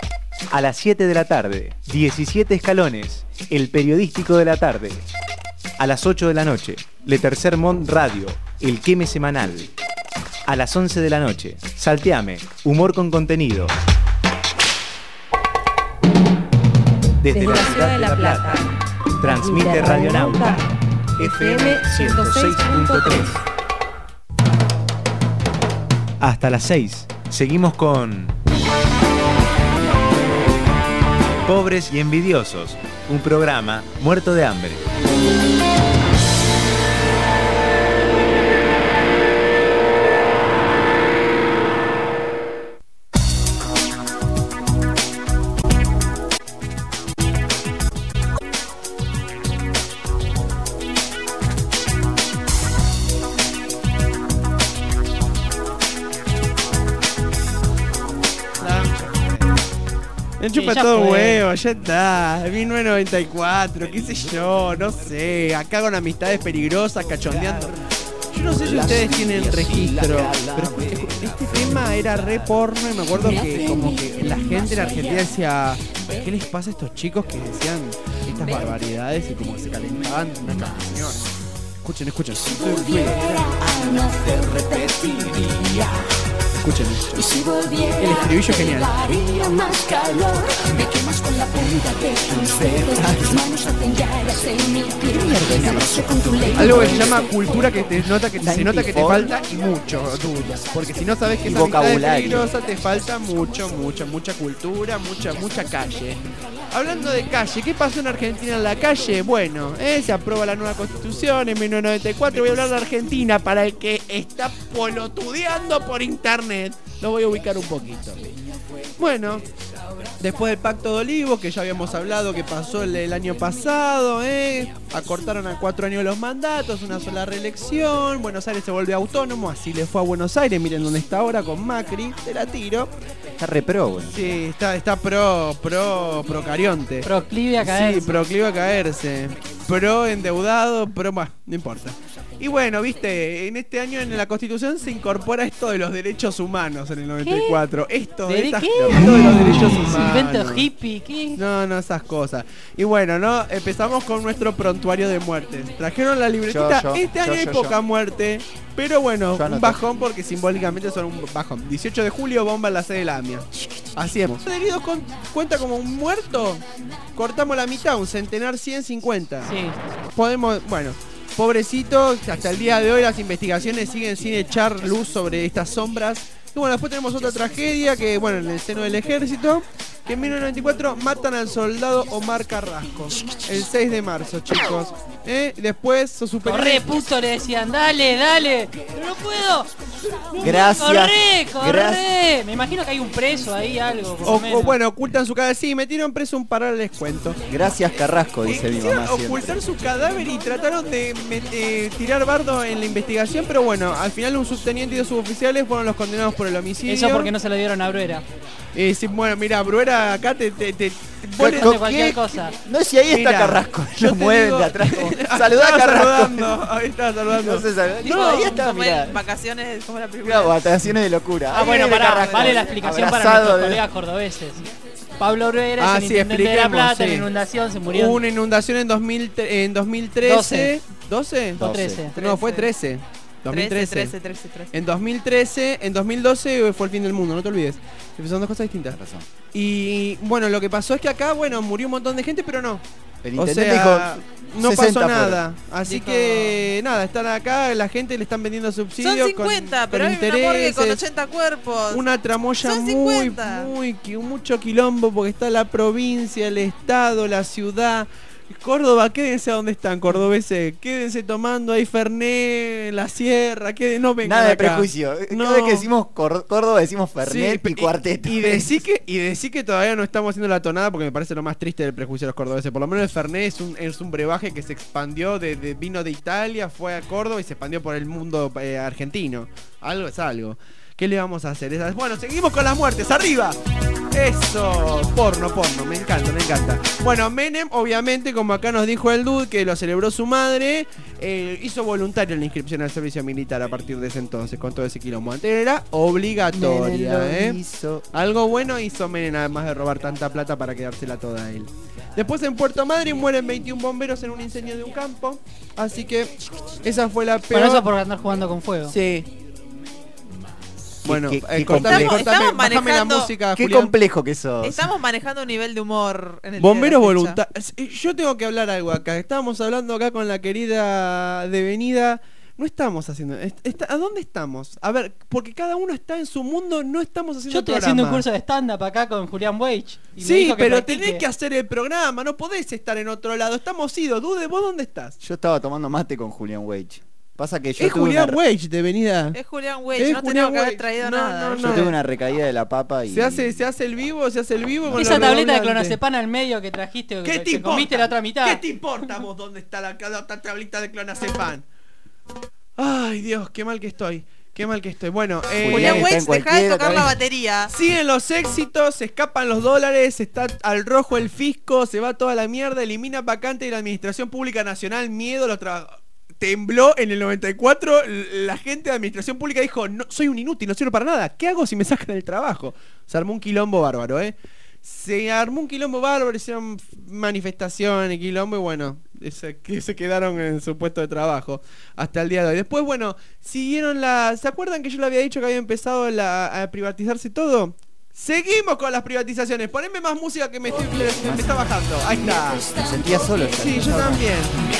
a las siete de la tarde, diecisiete escalones, el periodístico de la tarde. A las ocho de la noche, Le Tercer Mont Radio, El Queme Semanal. A las once de la noche. Salteame. Humor con contenido. Desde, Desde la ciudad de La Plata. Transmite Radionauta. F M ciento seis punto tres. Hasta las seis. Seguimos con Pobres y Envidiosos. Un programa muerto de hambre. Me chupa Sí, ya todo fue. huevo, ya está. mil novecientos noventa y cuatro, qué sé yo, no sé. Acá con amistades peligrosas, cachondeando. Yo no sé si ustedes tienen registro, pero este tema era re porno y me acuerdo que como que la gente en Argentina decía, ¿qué les pasa a estos chicos que decían estas barbaridades y como que se calentaban de una canción? Escuchen, escuchen. Escuchen esto. Y si volviera, El estribillo es genial. daría más calor. Me quemas con la punta de tus dedos. Tus manos hacen llagas en mi piel. Me abrazo con tu lengua. Algo que se llama cultura, que te nota que se nota que te falta y mucho, dude. Porque si no sabes que Y esa amistad es vocabulario. peligrosa, te falta mucho, mucho, mucha cultura, mucha, mucha calle. Hablando de calle, ¿qué pasó en Argentina en la calle? Bueno, eh, se aprueba la nueva constitución en mil novecientos noventa y cuatro. Voy a hablar de Argentina para el que está polotudeando por internet. Lo voy a ubicar un poquito. Bueno, después del Pacto de Olivos, que ya habíamos hablado que pasó el, el año pasado, ¿eh? Acortaron a cuatro años los mandatos, una sola reelección. Buenos Aires se volvió autónomo, así le fue a Buenos Aires. Miren dónde está ahora con Macri, te la tiro. Está re pro, güey. Sí, está, está pro, pro, pro carionte. Proclive a caerse. Sí, proclive a caerse. Pro endeudado, pro, bah, no importa. Y bueno, viste, en este año en la Constitución se incorpora esto de los derechos humanos en el noventa y cuatro. Esto de, ¿De estas- qué? esto de los derechos humanos. Invento hippie, ¿qué? No, no, esas cosas. Y bueno, ¿no? Empezamos con nuestro prontuario de muertes. Trajeron la libretita. Yo, yo, este año yo, hay yo, poca yo. muerte. Pero bueno, Yo un anoté. bajón porque simbólicamente son un bajón. dieciocho de julio, bomba en la sede de la A M I A. Así es. ¿De heridos con- cuenta como un muerto? Cortamos la mitad, un centenar, ciento cincuenta. Sí. Podemos, bueno, pobrecito, hasta el día de hoy las investigaciones siguen sin echar luz sobre estas sombras. Y bueno, después tenemos otra tragedia que, bueno, en el seno del ejército, que en mil novecientos noventa y cuatro matan al soldado Omar Carrasco. El seis de marzo, chicos. ¿Eh? Después, sus superiores... Corre, puto, le decían, dale, dale. Pero no puedo. Gracias. Corre, corre. Gracias. Me imagino que hay un preso ahí, algo. por lo O, menos. o, bueno, ocultan su cadáver. Sí, metieron preso un par, les cuento. Gracias, Carrasco, dice mi Quisieron mamá siempre. ocultar su cadáver y trataron de met- eh, tirar bardo en la investigación, pero bueno, al final un subteniente y dos suboficiales fueron los condenados por el homicidio. Eso porque no se lo dieron a Bruera. Eh, sí, bueno, mira, Bruera acá te... te, te vos le- Hace cualquier cosa. No, si ahí está Mira, Carrasco. yo Lo te mueven digo- de atrás. como, Estaba Saludá a Carrasco. saludando, ahí estaba saludando. No se saluda. Tipo, No, ahí está, como mirá. en vacaciones, como la película. Mirá, vacaciones de locura. Ah, Ahí bueno, viene pará, Carrasco. vale la explicación para Abrazado nuestros de- colegas cordobeses. Pablo Bruera Ah, es el sí, intendente de La expliquemos, Plata, sí. en inundación, se murió. Hubo una inundación en, dos mil, tre- en dos mil trece. doce. ¿doce? O trece. No, fue trece. dos mil trece. trece, trece, trece. En dos mil trece, en dos mil doce fue el fin del mundo, no te olvides. Son dos cosas distintas. Y bueno, lo que pasó es que acá, bueno, murió un montón de gente, pero no. El O intendente sea, dijo, no sesenta pasó fueron. nada. Así Dijo- que nada, están acá, la gente le están vendiendo subsidios. Son cincuenta, con, pero con hay una morgue con intereses. ochenta cuerpos. Una tramoya Son muy, cincuenta. muy, qui- mucho quilombo porque está la provincia, el estado, la ciudad. Córdoba, quédense a donde están, cordobeses. Quédense tomando ahí Fernet, la sierra, que no vengan Nada de acá. prejuicio. No. Cada vez que decimos Cor- Córdoba decimos Fernet Sí, y cuarteto. Y decí que, y decí que todavía no estamos haciendo la tonada porque me parece lo más triste del prejuicio de los cordobeses. Por lo menos el Fernet es un, es un brebaje que se expandió de, de vino de Italia, fue a Córdoba y se expandió por el mundo eh, argentino. Algo es algo. ¿Qué le vamos a hacer? Esas- Bueno, seguimos con las muertes. ¡Arriba! Eso, porno, porno, me encanta, me encanta. Bueno, Menem, obviamente, como acá nos dijo el dude, que lo celebró su madre, eh, hizo voluntario la inscripción al servicio militar a partir de ese entonces, con todo ese quilombo. Antes era obligatoria, Menem lo ¿eh? hizo. Algo bueno hizo Menem, además de robar tanta plata para quedársela toda a él. Después en Puerto Madryn mueren veintiún bomberos en un incendio de un campo. Así que esa fue la peor. Bueno, eso por andar jugando con fuego. Sí. Bueno, qué- eh, qué cortame, complejo. cortame, Estamos bájame la manejando- música, Qué Julián. complejo que sos. Estamos manejando un nivel de humor en el Bomberos día de la fecha. voluntarios. Yo tengo que hablar algo acá. Estábamos hablando acá con la querida Devenida. No estamos haciendo. est- está- ¿A dónde estamos? A ver, porque cada uno está en su mundo, no estamos haciendo Yo estoy programa. haciendo un curso de stand-up acá con Julián Wage. y me Sí, dijo que pero practique. tenés que hacer el programa, no podés estar en otro lado. Estamos idos. Dude, ¿vos dónde estás? Yo estaba tomando mate con Julián Wage. Pasa que yo Es tuve Julián una, Wage, Devenida. Es Julián Wage, Es no Julián tenemos que haber Wage. traído No, nada. no, yo tuve una recaída de la papa y Se hace, se hace el vivo, se hace el vivo con Esa los tableta de redoblantes. clonazepam al medio que trajiste, ¿Qué que, te que importa? comiste la otra mitad. ¿Qué te importa vos dónde está la, la otra tablita de clonazepam? Ay, Dios, qué mal que estoy. Qué mal que estoy. Bueno, eh, Julián está en Wage, deja de cualquiera, tocar la también. batería. siguen los éxitos, se escapan los dólares, está al rojo el fisco, se va toda la mierda, elimina vacante de la Administración Pública Nacional, miedo, los trabajadores. Tembló en el noventa y cuatro, l- la gente de Administración Pública dijo, no, soy un inútil, no sirvo para nada, ¿qué hago si me sacan del trabajo? Se armó un quilombo bárbaro, ¿eh? Se armó un quilombo bárbaro, hicieron manifestaciones, quilombo, y bueno, ese- que se quedaron en su puesto de trabajo hasta el día de hoy. Después, bueno, siguieron la... ¿Se acuerdan que yo le había dicho que había empezado la- a privatizarse todo? Seguimos con las privatizaciones. Poneme más música que me, estoy, me, me está bajando. Ahí está. me sentía solo. ya. Sí, yo también.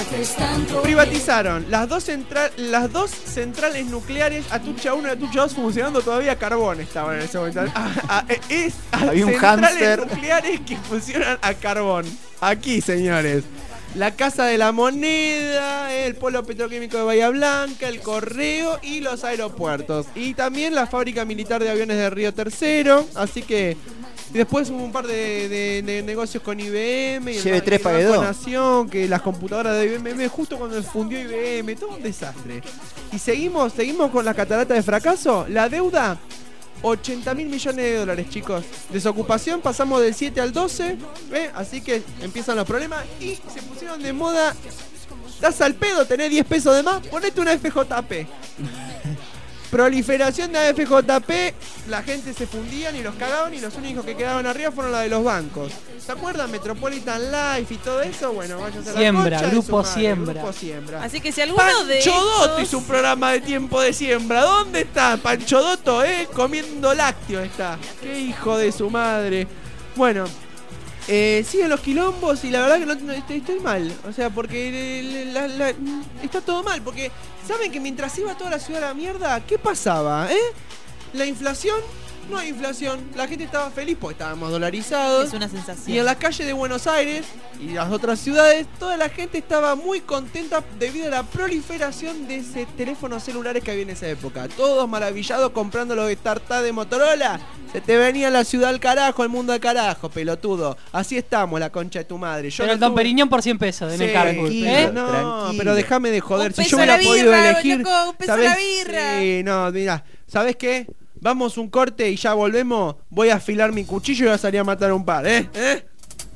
Privatizaron las dos, central, las dos centrales nucleares, Atucha uno y Atucha dos, funcionando todavía a carbón estaban en ese momento. Ah, ah, es, ah, Había un centrales hámster. nucleares que funcionan a carbón. Aquí, señores. La Casa de la Moneda, el Polo Petroquímico de Bahía Blanca, el Correo y los aeropuertos. Y también la Fábrica Militar de Aviones de Río Tercero. Así que y después hubo un par de, de- de negocios con I B M. Y el Lleve Ban- tres, el pague Banco dos. Nación, que las computadoras de I B M, justo cuando fundió I B M, todo un desastre. Y seguimos, seguimos con la catarata de fracaso. La deuda, ochenta mil millones de dólares, chicos. Desocupación, pasamos del siete al doce. ¿eh? Así que empiezan los problemas. Y se pusieron de moda. ¿Estás al pedo? ¿Tenés diez pesos de más? Ponete una F J P. Proliferación de F J P. La gente se fundían y los cagaban. Y los únicos que quedaban arriba fueron los de los bancos. ¿Se acuerdan? Metropolitan Life y todo eso. Bueno, váyanse a la Siembra, concha de Grupo su madre, Siembra. Grupo Siembra. Así que si alguno de Pancho Dotto estos- hizo un programa de tiempo de siembra. ¿Dónde está Pancho Dotto, eh? Comiendo lácteo está. Qué hijo de su madre. Bueno, eh, siguen los quilombos y la verdad que no, no- estoy, estoy mal. O sea, porque eh, la- la- está todo mal. Porque, ¿saben que mientras iba toda la ciudad a la mierda, qué pasaba, eh? La inflación... No hay inflación, la gente estaba feliz porque estábamos dolarizados. Es una sensación. Y en las calles de Buenos Aires y las otras ciudades, toda la gente estaba muy contenta debido a la proliferación de ese teléfonos celulares que había en esa época. Todos maravillados comprando los Startup de Motorola. Se te venía la ciudad al carajo, el mundo al carajo, pelotudo. Así estamos, la concha de tu madre. Yo Pero no el Don tuve- Periñón por cien pesos en Sí, el Carrefour. tranquilo, ¿eh? no, Tranquilo. pero déjame de joder. Un Si peso yo hubiera la podido birra, elegir, loco, un peso ¿sabés? la birra. Sí, no, mira, ¿sabes qué? Vamos un corte y ya volvemos. Voy a afilar mi cuchillo y voy a salir a matar a un par, ¿eh? ¿Eh?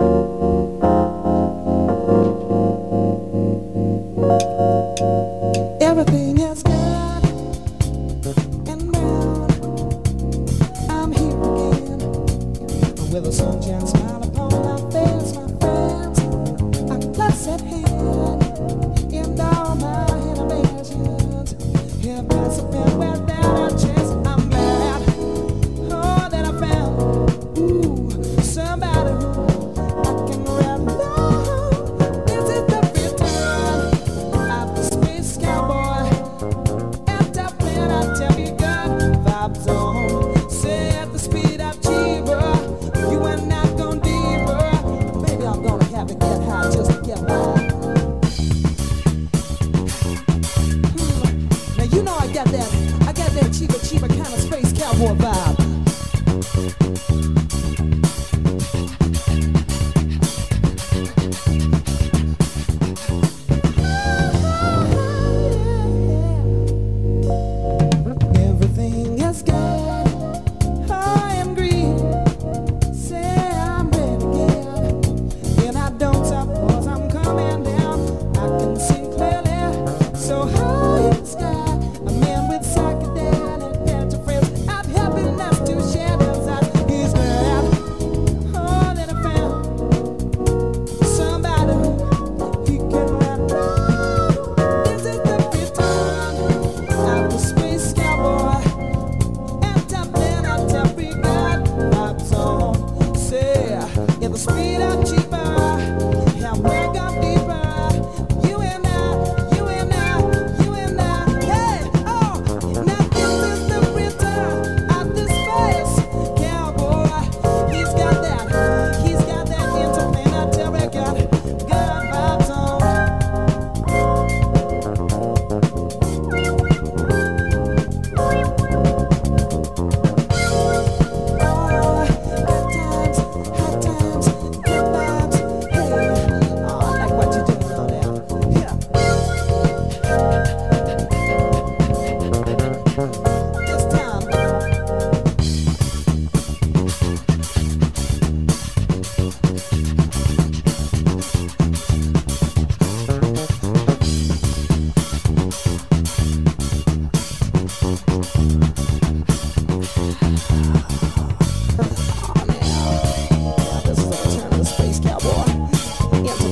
Everything is good and round. I'm here again with a sunshine smile upon my face, my friends. I'm close at hand, and all my inhibitions have disappeared without a chance. I'm glad, oh, that I found ooh, somebody who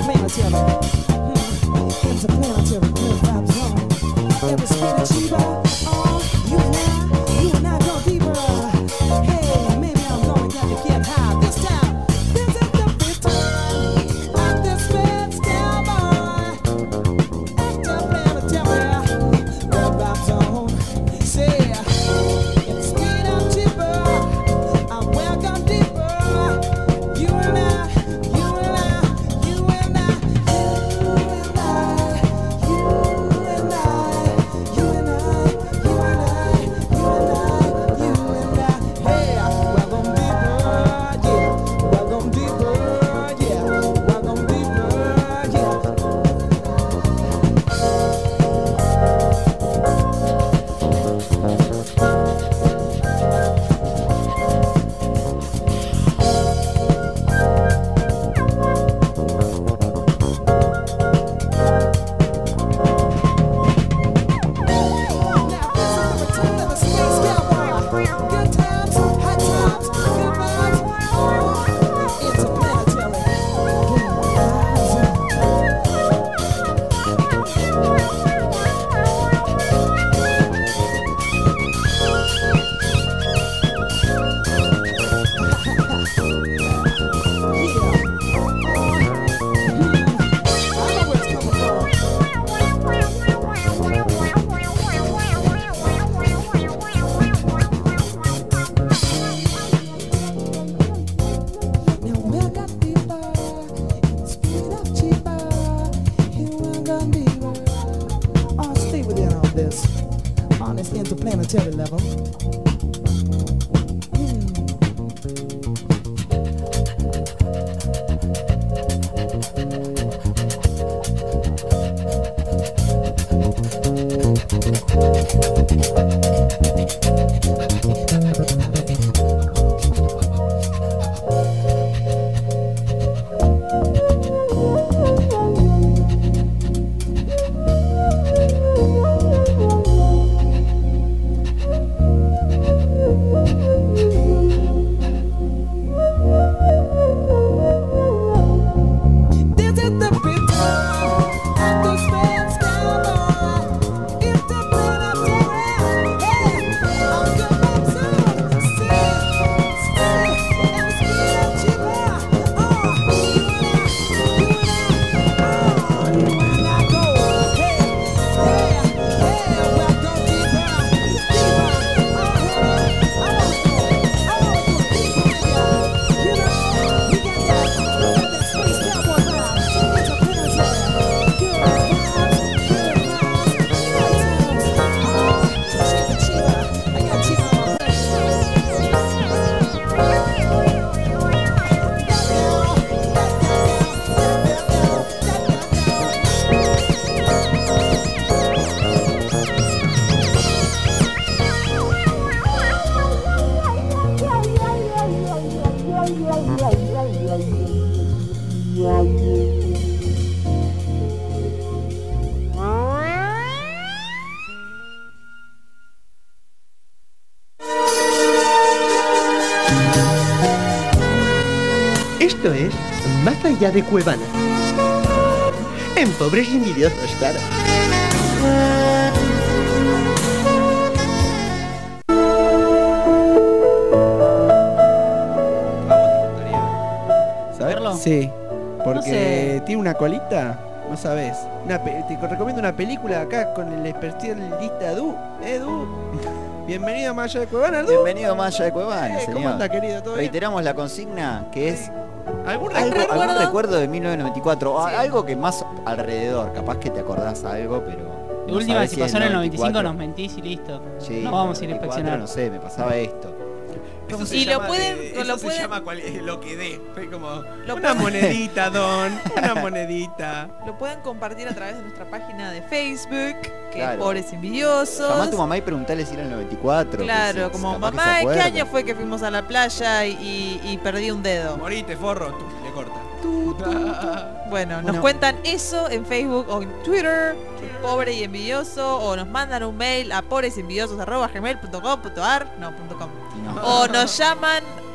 interplanetary. Hmm, interplanetary, good vibes zone. Every speed achiever, oh, you and I, you and I go deeper. Hey, maybe I'm going down to get high this time. This is the return of this man's cowboy. Interplanetary, good vibes zone. Say, it's speed achiever. I'm welcome deeper. You and I, you and I, you and I, you and I, you and I, you and I, you and I, you and I, you and I. Hey, welcome deeper, yeah. Welcome deeper, yeah. Welcome deeper, yeah. Good times, hot times, good vibes, oh, interplanetary. Now we're got deeper, speed up cheaper, here we're gone deeper. Oh, stay within all this, on this interplanetary level. This is the return of this man's cowboy. Interplanetary. Hey, I'm good vibes zone. Stay, stay, and speed up cheaper. Oh, you and I, you and I, oh, you and I go. Hey, hey, hey, welcome deeper, deeper. Oh, I wanna go, I wanna go deeper with ya. You know, we got that, we got that space cowboy vibe. Interplanetary. Good vibes, good vibes, good times. Oh, cheaper, cheaper. I got cheaper on my Esto es Más allá de Cuevana. En Pobres y Envidiosos, claro. ¿Sabes? Sí, porque No sé. tiene una colita, no sabes. Una pe- te recomiendo una película acá con el especialista Edu. Edu. Bienvenido a Maya de Cuevana, Edu. Bienvenido a Maya de Cuevana, Eh, señor. ¿Cómo anda, querido? ¿Todo bien? Reiteramos la consigna que es ¿Algún algo- recuerdo? algún recuerdo de mil novecientos noventa y cuatro. o Algo que más alrededor, capaz que te acordás algo, pero. De no última, sabés si es pasó en el noventa y cinco, noventa y cuatro. nos mentís y listo. Sí, no vamos a ir a noventa y cuatro, inspeccionar. No sé, me pasaba esto. Eso se Y lo llama pueden- de- lo eso se pueden- llama cual- eh, lo que dé. Fue como Lo una pueden- monedita, Don. Una monedita. Lo pueden compartir a través de nuestra página de Facebook, que Claro. es Pobres Envidiosos. Llamá a tu mamá y preguntale si era el noventa y cuatro. Claro, que si- como capaz que se mamá, ¿en qué acuerda". año fue que fuimos a la playa y, y- y perdí un dedo? Morite, forro. Tú, le corta. Bueno, nos Bueno. cuentan eso en Facebook o en Twitter, Pobre y Envidioso, o nos mandan un mail a pobresenvidiosos arroba gmail punto com punto ar, no, punto com. No. O nos llaman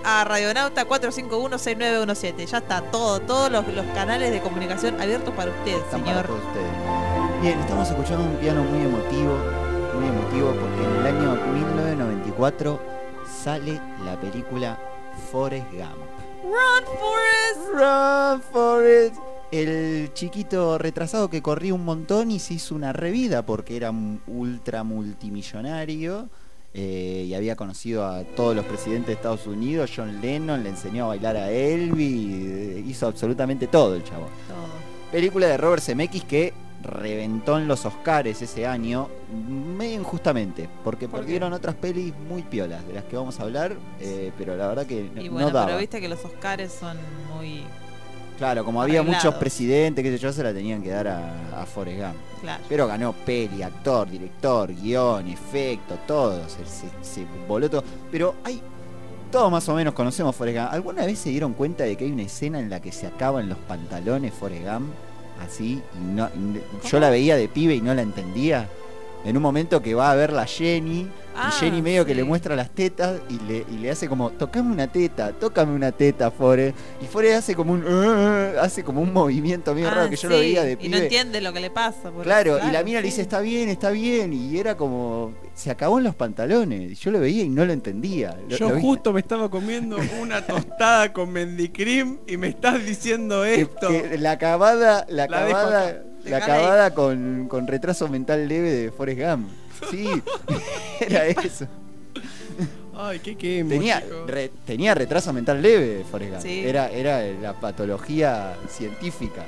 a Radionauta cuatro cinco uno seis nueve uno siete. Ya está, todo, todos los, los canales de comunicación abiertos para usted, Están señor. para todos ustedes. Bien, estamos escuchando un piano muy emotivo, muy emotivo porque en el año mil novecientos noventa y cuatro sale la película Forrest Gump. Run, Forrest. Run, Forrest. El chiquito retrasado que corría un montón y se hizo una revida porque era un ultra multimillonario eh, y había conocido a todos los presidentes de Estados Unidos. John Lennon le enseñó a bailar a Elvis, hizo absolutamente todo el chabón. Todo. Película de Robert Zemeckis que reventó en los Oscars ese año, medio injustamente, porque ¿Por perdieron qué? otras pelis muy piolas de las que vamos a hablar, eh, pero la verdad que no, Y bueno, no daba. pero viste que los Oscars son muy... Claro, como había arreglados. muchos presidentes, qué sé yo, se la tenían que dar a, a Forrest Gump. Claro. Pero ganó peli, actor, director, guión, efecto, todo, se, se, se voló todo. Pero hay, todos más o menos conocemos Forrest Gump. ¿Alguna vez se dieron cuenta de que hay una escena en la que se acaban los pantalones Forrest Gump? Así, y no, y yo la veía de pibe y no la entendía. En un momento que va a verla Jenny, Ah, y Jenny medio sí. que le muestra las tetas y le, y le hace como, tocame una teta, tócame una teta, Forrest. Y Forrest hace como un uh, hace como un movimiento medio Ah, raro que yo sí, lo veía de y pibe. no entiende lo que le pasa. por- Claro, y la mina le sí. dice, está bien, está bien, y era como, se acabó en los pantalones. Y yo lo veía y no lo entendía. Lo- Yo lo vi- justo me estaba comiendo una tostada con mendicrim y me estás diciendo que- esto. que la acabada, la La dejo acabada, acá. la Dejala ahí. acabada con, con retraso mental leve de Forrest Gump. Sí, era eso. Ay, qué quemo, Tenía, chico. re- tenía retraso mental leve Forrest Gump. Sí. Era, era la patología científica.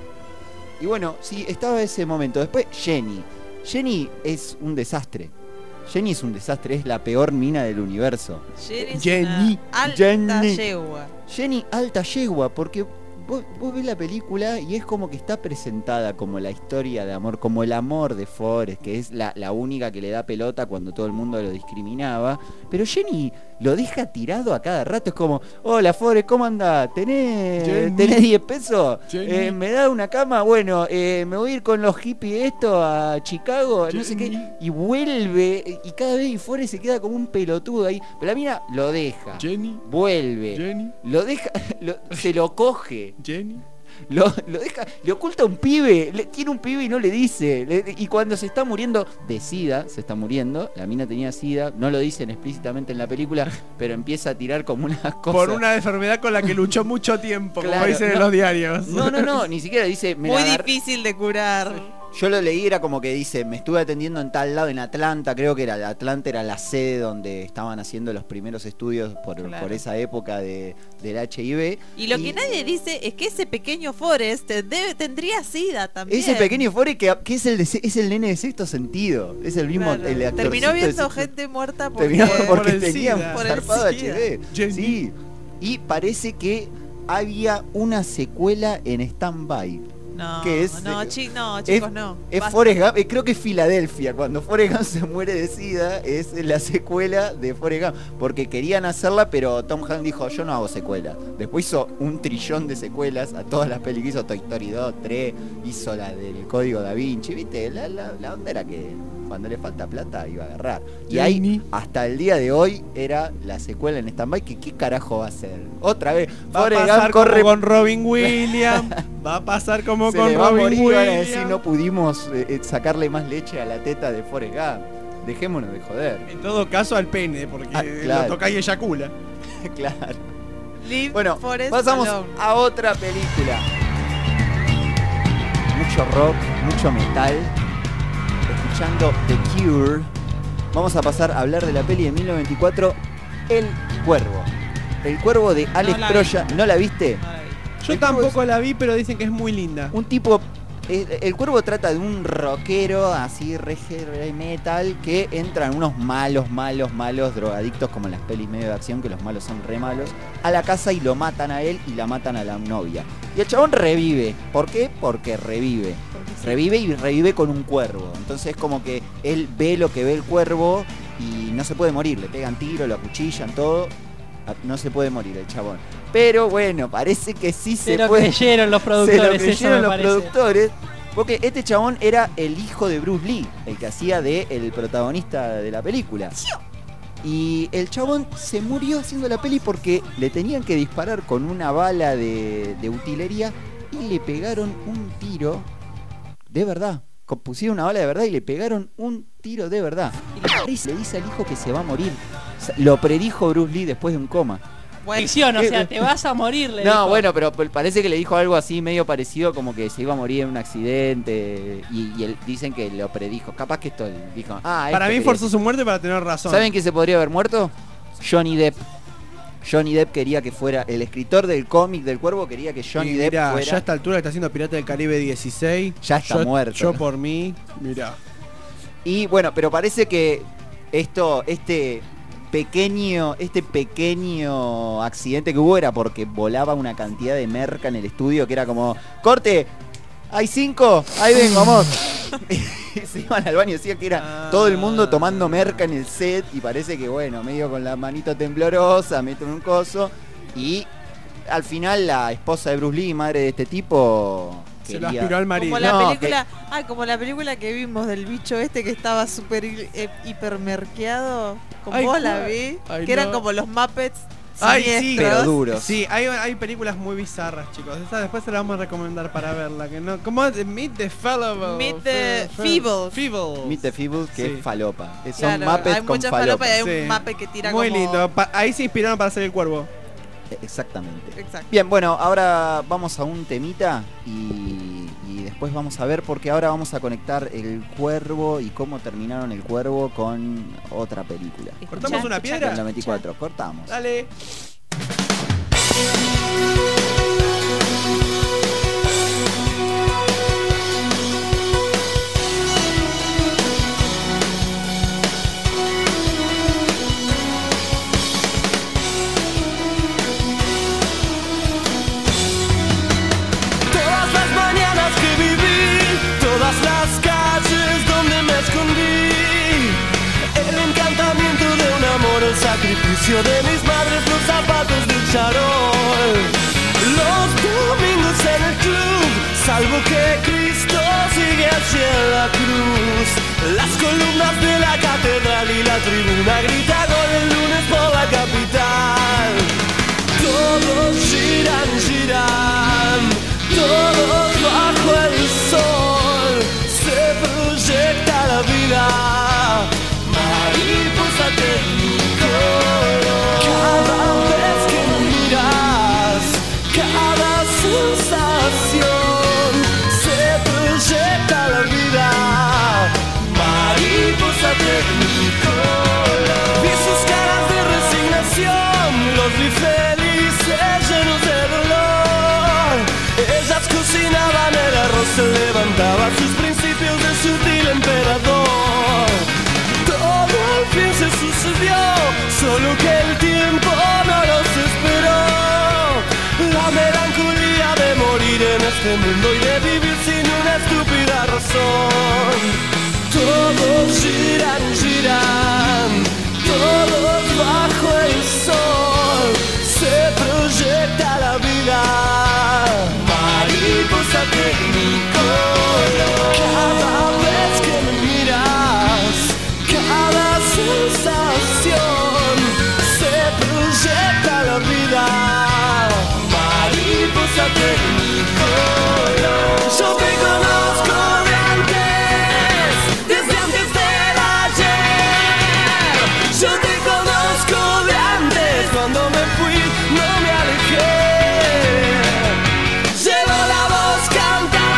Y bueno, sí, estaba ese momento. Después Jenny. Jenny es un desastre. Jenny es un desastre, es la peor mina del universo. Jenny es Jenny, una alta Jenny. yegua. Jenny alta yegua, porque vos, vos ves la película y es como que está presentada como la historia de amor, como el amor de Forrest, que es la, la única que le da pelota cuando todo el mundo lo discriminaba. Pero Jenny lo deja tirado a cada rato, es como, hola Forrest, ¿cómo andás? ¿Tenés, Jenny. ¿tenés diez pesos? Jenny. Eh, ¿Me da una cama? Bueno, eh, me voy a ir con los hippies esto a Chicago, no sé qué. Y vuelve, y cada vez Forrest se queda como un pelotudo ahí. Pero la mina lo deja, Jenny, vuelve, Jenny, lo deja, lo- se lo coge. Jenny. Lo, lo deja, le oculta un pibe, le- tiene un pibe y no le dice. Le- y cuando se está muriendo de sida, se está muriendo, la mina tenía sida, no lo dicen explícitamente en la película, pero empieza a tirar como unas cosas. Por una enfermedad con la que luchó mucho tiempo, como Claro, dicen en no. los diarios. No, no, no, ni siquiera dice. Me la Muy agarré- difícil de curar. Yo lo leí, era como que dice, me estuve atendiendo en tal lado, en Atlanta, creo que era Atlanta, era la sede donde estaban haciendo los primeros estudios por, Claro. por esa época de, del H I V. Y lo que nadie dice es que ese pequeño Forrest debe, tendría sida también. Ese pequeño Forrest que, que es el de, es el nene de sexto sentido. Es el mismo, Claro. el actorcito Terminó de viendo sexto- gente muerta porque, Terminó porque por el tenía SIDA. un Por el zarpado SIDA. H I V. Sí. Y parece que había una secuela en stand-by. No, que es, no, eh, chi- no, es- chicos, no. Es Basta. Forrest Gump, eh, creo que es Filadelfia. Cuando Forrest Gump se muere de sida, es la secuela de Forrest Gump. Porque querían hacerla, pero Tom Hanks dijo, yo no hago secuela. Después hizo un trillón de secuelas a todas las películas. Hizo Toy Story dos, tres, hizo la del Código Da Vinci. ¿Viste? La, la, la onda era que cuando le falta plata iba a agarrar. Y ahí, Jenny. hasta el día de hoy, era la secuela en stand-by. Que ¿qué carajo va a ser? Otra vez, Va a Forrest pasar Gump como corre con Robin Williams. Va a pasar como se con le va a Robin morir, van a Williams. decir no pudimos eh, eh, sacarle más leche a la teta de Forrest Gump. Dejémonos de joder. En todo caso al pene, porque Ah, claro. lo toca y eyacula. Claro. Leave Bueno, Forrest pasamos alone. a otra película. Mucho rock, mucho metal. Escuchando The Cure. Vamos a pasar a hablar de la peli de mil novecientos noventa y cuatro, El Cuervo. El Cuervo de Alex la Proya. ¿No la viste? No la vi. Yo El Cuervo tampoco la vi, pero dicen que es muy linda. Un tipo. eh, El Cuervo trata de un rockero así, re heavy metal, que entran unos malos, malos, malos drogadictos, como en las pelis medio de acción, que los malos son re malos, a la casa y lo matan a él y la matan a la novia. Y el chabón revive. ¿Por qué? Porque revive. Revive y revive con un cuervo. Entonces es como que él ve lo que ve el cuervo y no se puede morir. Le pegan tiro, lo acuchillan, todo. No se puede morir el chabón. Pero bueno, parece que sí se, Se lo puede. creyeron los Se productores, lo eso creyeron me los parece. productores. Porque este chabón era el hijo de Bruce Lee, el que hacía de el protagonista de la película. Y el chabón se murió haciendo la peli porque le tenían que disparar con una bala de, de utilería y le pegaron un tiro de verdad. Pusieron una bala de verdad y le pegaron un tiro de verdad. Y le dice al hijo que se va a morir. Lo predijo Bruce Lee después de un coma. Ficción, o sea, te vas a morir, le No, dijo. bueno, pero parece que le dijo algo así medio parecido, como que se iba a morir en un accidente. Y, y él, dicen que lo predijo. Capaz que esto dijo. Ah, Para esto mí forzó su muerte para tener razón. ¿Saben quién se podría haber muerto? Johnny Depp. Johnny Depp quería que fuera, el escritor del cómic del Cuervo quería que Johnny Y Depp mirá, fuera. ya a esta altura está haciendo Pirata del Caribe dieciséis. Ya está yo, muerto. Yo por mí, mirá. Y bueno, pero parece que esto, este pequeño, este pequeño accidente que hubo era porque volaba una cantidad de merca en el estudio que era como, corte, hay cinco, ahí ven, vamos. Se iban al baño, decía que era todo el mundo tomando merca en el set y parece que bueno, medio con la manito temblorosa, meten un coso y al final la esposa de Bruce Lee, madre de este tipo, se lo quería... aspiró al marido. Como la No, película, ah, como la película que vimos del bicho este que estaba súper eh, hipermerqueado. Con Ay, vos la ¿cuál? vi, Ay, que eran no. como los Muppets. Ay, sí, siniestros. pero duros. Sí, hay, hay películas muy bizarras, chicos. Esa después se la vamos a recomendar para verla. Que no, ¿cómo es? Meet the Fellow. Meet the Fe- Feebles. Feebles. Meet the Feebles, que Sí. es falopa. Son Claro, Muppets hay con mucha falopa. falopa y hay Sí. un Muppet que tira Muy como... lindo. Pa- ahí se inspiraron para hacer el cuervo. Exactamente. Exacto. Bien, bueno, ahora vamos a un temita y, y después vamos a ver, porque ahora vamos a conectar el Cuervo y cómo terminaron el Cuervo con otra película. ¿Cortamos una piedra? Con la veinticuatro, cortamos. Dale. Todas las mañanas que viví, todas las calles donde me escondí, el encantamiento de un amor, el sacrificio de mis madres, los zapatos del charol, los domingos en el club, salvo que Cristo sigue hacia la cruz, las columnas de la catedral y la tribuna grita gol el lunes por la capital. Todos giran, giran, todos bajo el sol, se proyecta la vida, mariposa tecnicolor. Cada vez que me miras, cada sensación, se proyecta la vida, mariposa tecnicolor. Vi sus caras de resignación, los vi felices, llenos de dolor. Ellas cocinaban el arroz, se levantaba sus principios de sutil emperador. Todo al fin se sucedió, solo que el tiempo no los esperó. La melancolía de morir en este mundo y de vivir sin una estúpida razón. Todos giran, giran, todos bajo el sol, se proyecta la vida, mariposa tecnicolor. Cada vez que me miras, cada sensación, se proyecta la vida, mariposa tecnicolor. Yo te conozco de antes, desde antes del ayer. Yo te conozco de antes, cuando me fui no me alejé. Llevo la voz cantando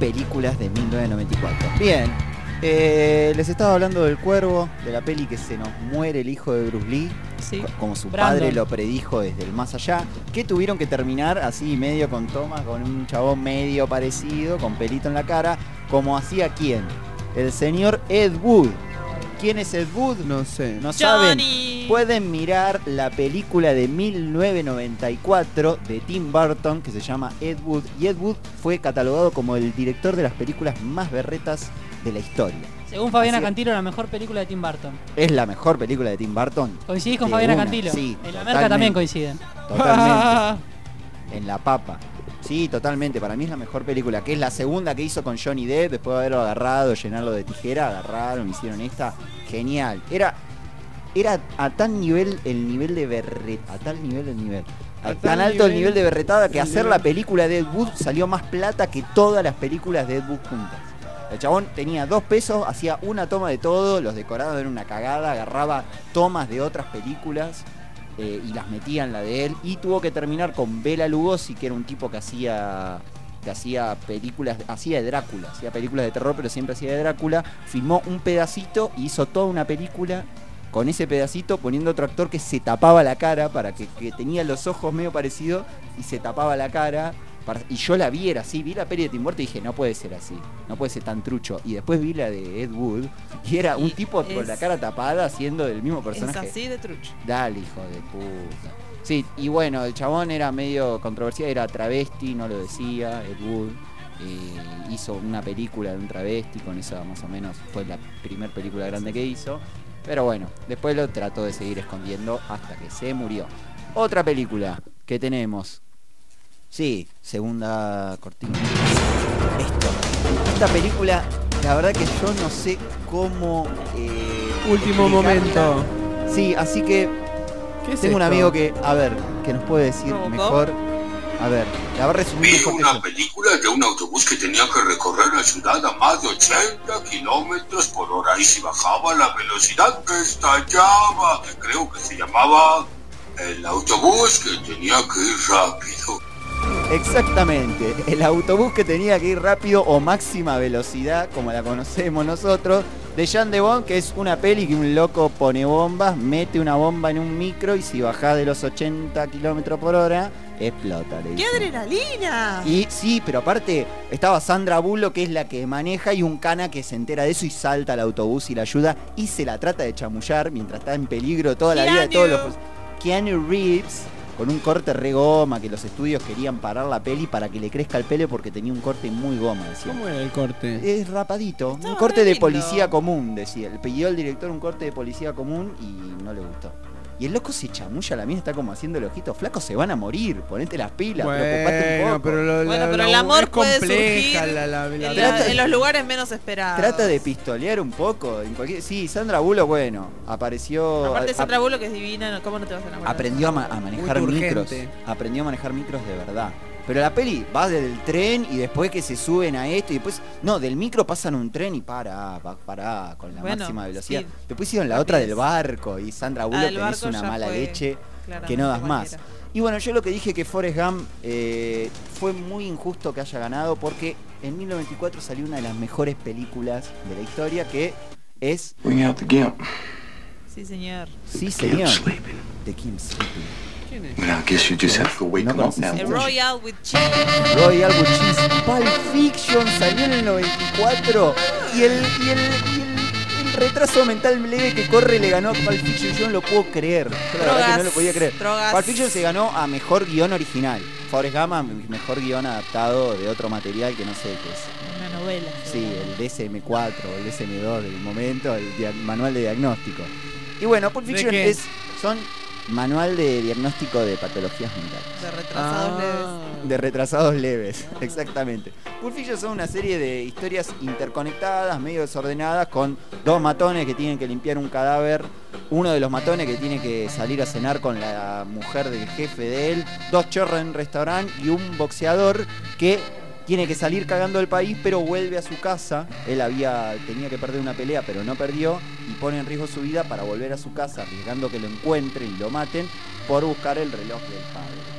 películas de mil novecientos noventa y cuatro. Bien, eh, les estaba hablando del Cuervo, de la peli que se nos muere el hijo de Bruce Lee, Sí. co- como su Brandon. padre lo predijo desde el más allá, que tuvieron que terminar así medio con tomas, con un chabón medio parecido, con pelito en la cara, como hacía quién, el señor Ed Wood. ¿Quién es Ed Wood? No sé. No saben. Johnny. Pueden mirar la película de mil novecientos noventa y cuatro de Tim Burton que se llama Ed Wood. Y Ed Wood fue catalogado como el director de las películas más berretas de la historia. Según Fabiana Así es. Cantilo, la mejor película de Tim Burton. ¿Es la mejor película de Tim Burton? ¿Coincidís con De Fabiana una, Cantilo? sí, En la totalmente. merca también coinciden. Totalmente. En la papa. Sí, totalmente. Para mí es la mejor película. Que es la segunda que hizo con Johnny Depp. Después de haberlo agarrado, llenarlo de tijera. Agarraron, hicieron esta. Genial. Era era a tal nivel el nivel de berret. A tal nivel el nivel. A, A tan tal alto el nivel nivel de berretada que el hacer nivel. la película de Ed Wood salió más plata que todas las películas de Ed Wood juntas. El chabón tenía dos pesos, hacía una toma de todo, los decorados eran una cagada, agarraba tomas de otras películas eh, y las metía en la de él. Y tuvo que terminar con Bela Lugosi, que era un tipo que hacía que hacía películas, hacía de Drácula, hacía películas de terror, pero siempre hacía de Drácula. Filmó un pedacito y hizo toda una película con ese pedacito, poniendo otro actor que se tapaba la cara, para que, que tenía los ojos medio parecidos y se tapaba la cara. Para- y yo la vi, era así, vi la peli de Tim Burton y dije, no puede ser así, no puede ser tan trucho. Y después vi la de Ed Wood y era un Y tipo con es- la cara tapada haciendo del mismo Es personaje. así de trucho. Dale, hijo de puta. Sí, y bueno, el chabón era medio controversial, era travesti, no lo decía, Ed Wood. Eh, hizo una película de un travesti, con esa más o menos fue la primer película grande que hizo. Pero bueno, después lo trató de seguir escondiendo hasta que se murió. Otra película que tenemos. Sí, segunda cortina. Esto. Esta película, la verdad que yo no sé cómo... eh, Último explicarla. momento. Sí, así que ¿Qué es tengo un esto? amigo que, a ver, que nos puede decir ¿Robocop? mejor. A ver, la va a resumir Vi mejor que una yo. película de un autobús que tenía que recorrer la ciudad a más de ochenta kilómetros por hora y si bajaba la velocidad que estallaba. Creo que se llamaba el autobús que tenía que ir rápido. Exactamente, el autobús que tenía que ir rápido o máxima velocidad, como la conocemos nosotros, de Jean de Bond, que es una peli que un loco pone bombas, mete una bomba en un micro y si bajás de los ochenta kilómetros por hora, explota. le ¡Qué dicen. adrenalina! Y sí, pero aparte estaba Sandra Bullock, que es la que maneja, y un cana que se entera de eso y salta al autobús y la ayuda y se la trata de chamullar mientras está en peligro toda la vida de todos los... Keanu Reeves, con un corte re goma, que los estudios querían parar la peli para que le crezca el pelo porque tenía un corte muy goma, decía. ¿Cómo era el corte? Es rapadito, Estaba un corte re de lindo. policía común, decía. Le pidió al director un corte de policía común y no le gustó. Y el loco se chamulla, la mía está como haciendo el ojito flaco, se van a morir, ponete las pilas, preocupate un Bueno, poco. pero, lo- Bueno, la- pero la- el amor es puede compleja surgir la- la- la- en, la- la- en los lugares menos esperados. Trata de pistolear un poco, en cualquier... Sí, Sandra Bullock, bueno, apareció... Aparte a- Sandra Bullock que es divina, ¿no? ¿Cómo no te vas a enamorar? Aprendió a, ma- a manejar Muy micros. turgente. Aprendió a manejar micros de verdad. Pero la peli va del tren y después que se suben a esto y después... No, del micro pasan un tren y para, pa- para con la Bueno, máxima velocidad. sí. Después hicieron la otra del barco y Sandra Bullock del que barco hizo una ya mala fue leche que claramente no das más. cualquiera. Y bueno, yo lo que dije que Forrest Gump eh, fue muy injusto que haya ganado porque en mil novecientos noventa y cuatro salió una de las mejores películas de la historia que es... Bring out the gimp. Sí, señor. Sí, señor. The King's Sleeping. ¿Quién es? I mean, I guess you just have to wake No him up conoces now. ese El muchacho. Royal with Cheese. Royal with Cheese. Pulp Fiction salió en el noventa y cuatro y el, y el, y el, el retraso mental leve que corre le ganó a Pulp Fiction. Yo no lo puedo creer. Yo la verdad que no lo podía creer. drogas. Pulp Fiction se ganó a mejor guión original. Forrest Gump a mejor guión adaptado de otro material que no sé qué es. Una novela. Sí, el D S M cuatro o el D S M dos del momento, el dia- manual de diagnóstico. Y bueno, Pulp ¿De Fiction qué? es son manual de diagnóstico de patologías mentales. De retrasados Ah. leves. De retrasados leves, exactamente. Pulp Fiction son una serie de historias interconectadas, medio desordenadas, con dos matones que tienen que limpiar un cadáver, uno de los matones que tiene que salir a cenar con la mujer del jefe de él, dos chorros en un restaurante y un boxeador que tiene que salir cagando el país, pero vuelve a su casa. Él había tenía que perder una pelea, pero no perdió, y pone en riesgo su vida para volver a su casa, arriesgando que lo encuentren y lo maten por buscar el reloj del padre.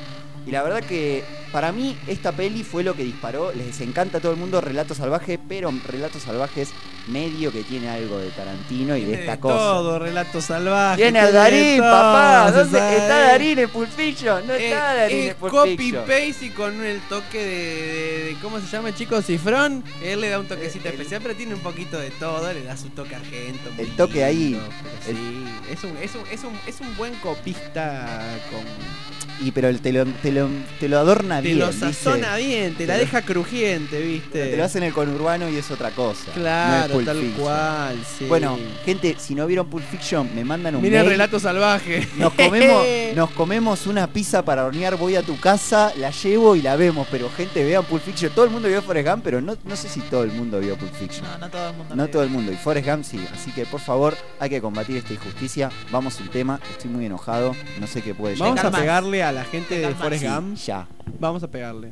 Y la verdad que para mí esta peli fue lo que disparó. Les encanta a todo el mundo Relatos Salvajes, pero Relatos Salvajes medio que tiene algo de Tarantino y Tiene de esta de cosa. todo, Relatos Salvajes. Tiene a de Darín, todo, papá. se ¿Dónde sabe. está Darín en Pulp Fiction? No Eh, está Darín eh, en Pulp copy Fiction. paste y con el toque de, de- de- ¿cómo se llama, chico? Cifrón. Él le da un toquecito Eh, el- especial, pero tiene un poquito de todo. Le da su toque argento. muy El toque ahí. lindo, pero sí, es un, es un, es un, es un buen copista con. Y pero te lo, te lo, te lo adorna Te bien. lo ¿viste? sazona bien, te la Te lo- deja crujiente, ¿viste? Te lo hacen en el conurbano y es otra cosa. Claro, no es Pulp tal Fiction. cual, sí. Bueno, gente, si no vieron Pulp Fiction, me mandan un Miren mail. Relato Salvaje. Nos comemos, nos comemos una pizza para hornear, voy a tu casa, la llevo y la vemos. Pero gente, vean Pulp Fiction. Todo el mundo vio Forrest Gump, pero no, no sé si todo el mundo vio Pulp Fiction. No, no todo el mundo. No lo todo vio. el mundo. Y Forrest Gump sí. Así que por favor, hay que combatir esta injusticia. Vamos al tema. Estoy muy enojado. No sé qué puede Vamos llegar. a pegarle a la gente de calmas. Forrest Sí, Gump. ya. Vamos a pegarle.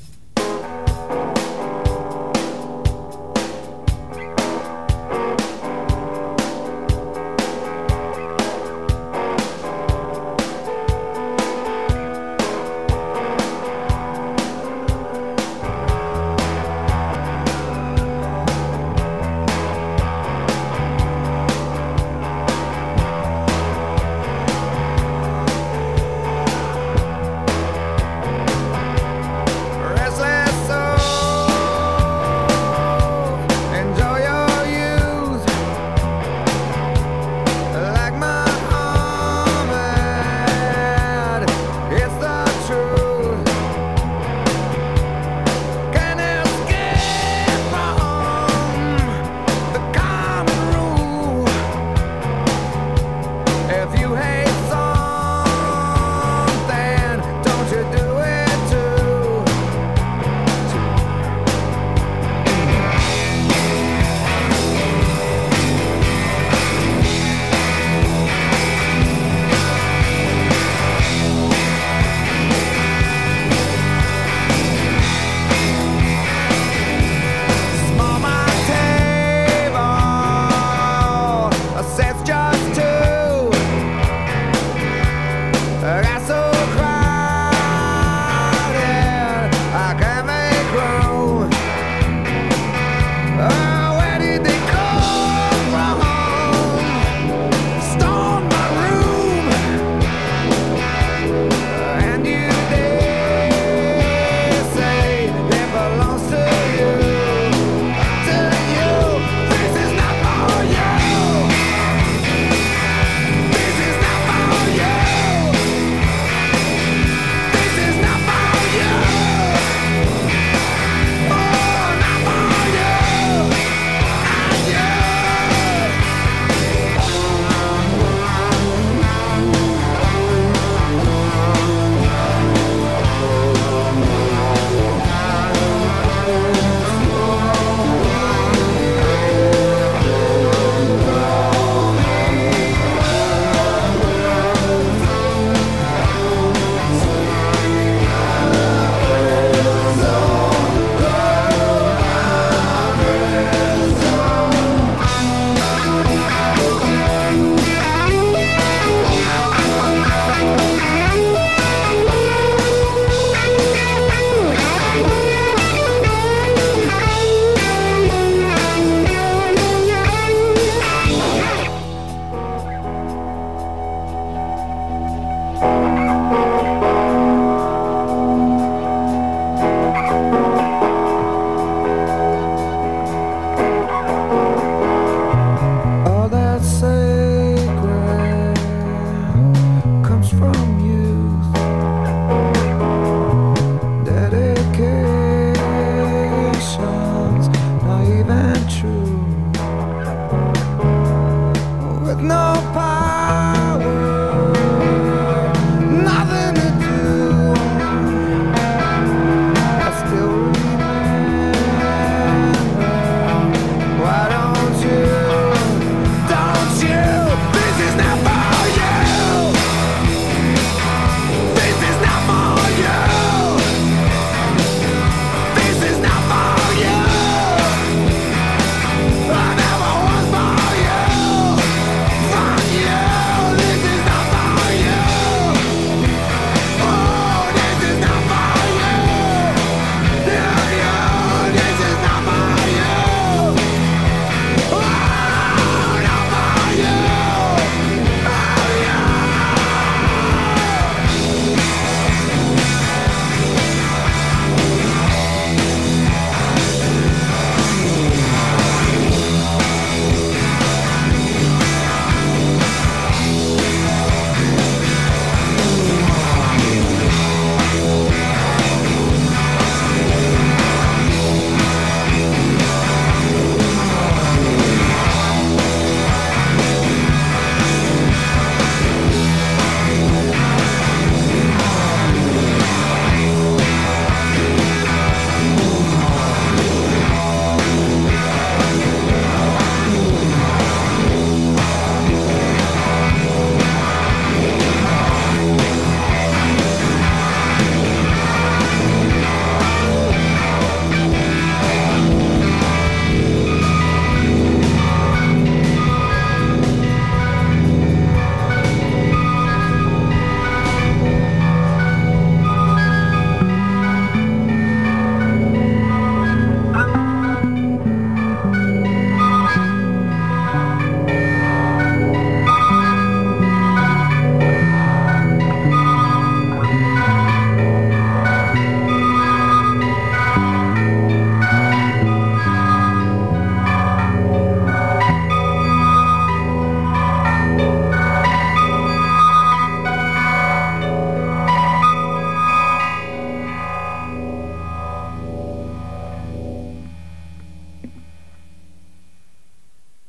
Restless soul, enjoy your youth like Muhammad. It's the truth. Can't escape from the common rule. If you hate something, don't you do it too. Small my table, sets just two. I got so crowded, I can't make room. Oh, where did they come from? Stole my room, and you dare say it belongs to you, to you. This is not for you. This is not for you. This is not for you. Oh, not for you.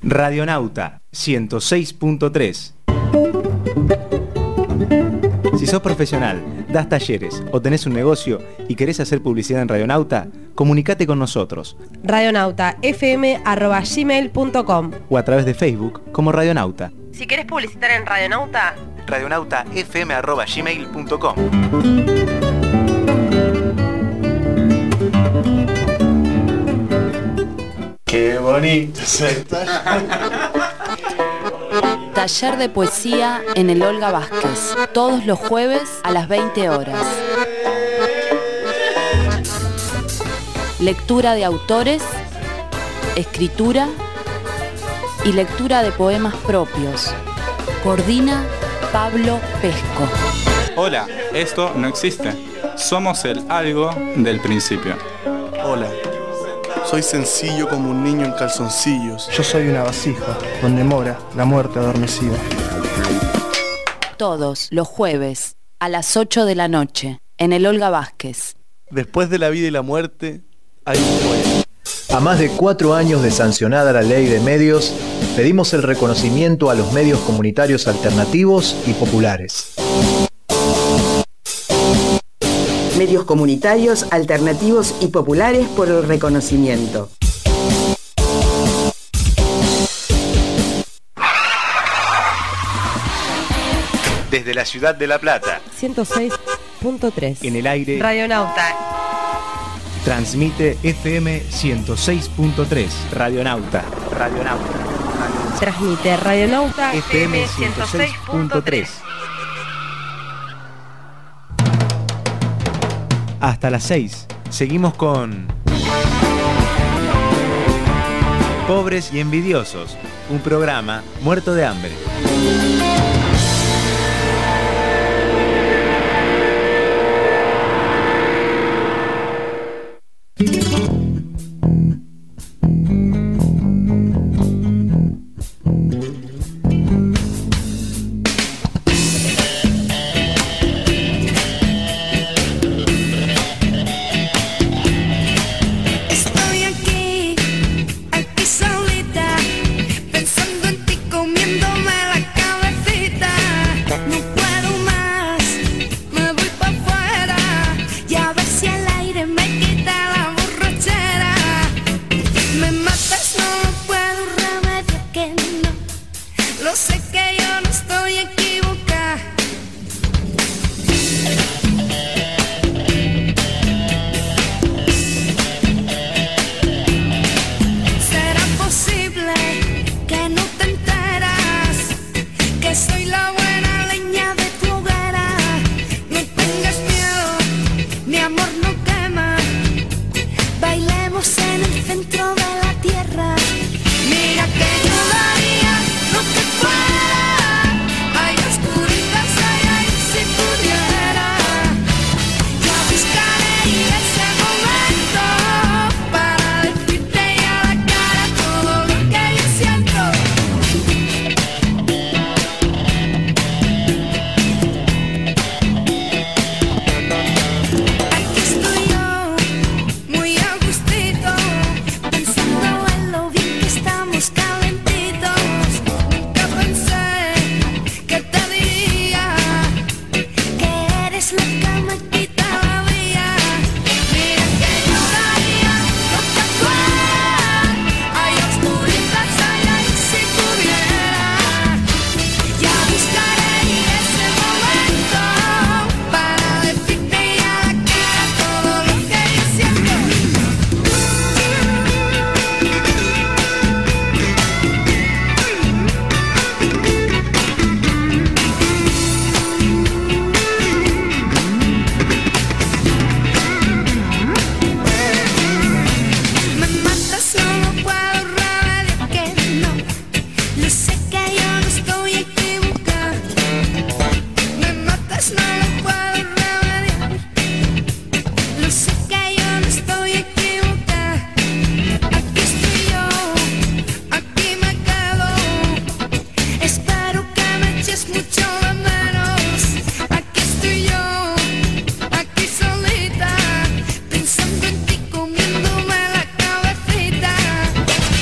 Radionauta ciento seis punto tres. Si sos profesional, das talleres o tenés un negocio y querés hacer publicidad en Radionauta, comunicate con nosotros. radionauta f m arroba gmail punto com O a través de Facebook como Radionauta. Si querés publicitar en Radionauta, radionauta f m arroba gmail punto com. Qué bonito se Taller de poesía en el Olga Vázquez, todos los jueves a las veinte horas. Lectura de autores, escritura y lectura de poemas propios. Coordina Pablo Pesco. Hola, esto no existe. Somos el algo del principio. Hola, soy sencillo como un niño en calzoncillos. Yo soy una vasija, donde mora la muerte adormecida. Todos los jueves a las ocho de la noche en el Olga Vázquez. Después de la vida y la muerte, hay un poema. A más de cuatro años de sancionada la ley de medios, pedimos el reconocimiento a los medios comunitarios alternativos y populares. Medios comunitarios, alternativos y populares por el reconocimiento. Desde la ciudad de La Plata, ciento seis punto tres. en el aire, Radionauta. transmite F M ciento seis punto tres. Radionauta. Radionauta. Transmite Radionauta F M ciento seis punto tres. Hasta las seis. Seguimos con Pobres y Envidiosos, un programa muerto de hambre. Estoy aquí, aquí solita, pensando en ti, comiéndome la cabecita. No puedo más, me voy pa' afuera y a ver si el aire me quita la borrachera. Me matas, no puedo, remedio que no. Lo sé que yo no estoy equivocada. ¿Será posible que no te enteras que soy la buena leña de tu hoguera? No tengas miedo, mi amor no quema. Bailemos en el centro de la tierra. Mira que yo daría lo que fuera. Hay oscuritas, ay, ay, si pudiera. Yo buscaré ese momento para decirte a la cara todo lo que yo siento. Aquí estoy yo, muy a gustito, pensando en lo bien que estamos calentitos. Nunca pensé que te diría que eres la que me quita la vida. Mira que yo daría lo que fuera. Hay oscuritas, ay, ay, si pudiera. Ya buscaré ese momento para decirte a la cara todo lo que yo siento. Me matas, no lo puedo, remedio que no. Lo sé que yo no estoy equivocada. Me matas, no lo puedo remediar. Lo sé que yo no estoy equivocada. Aquí estoy yo, aquí me quedo. Espero que me eches mucho de menos. Aquí estoy yo, aquí solita, pensando en ti, comiéndome la cabecita.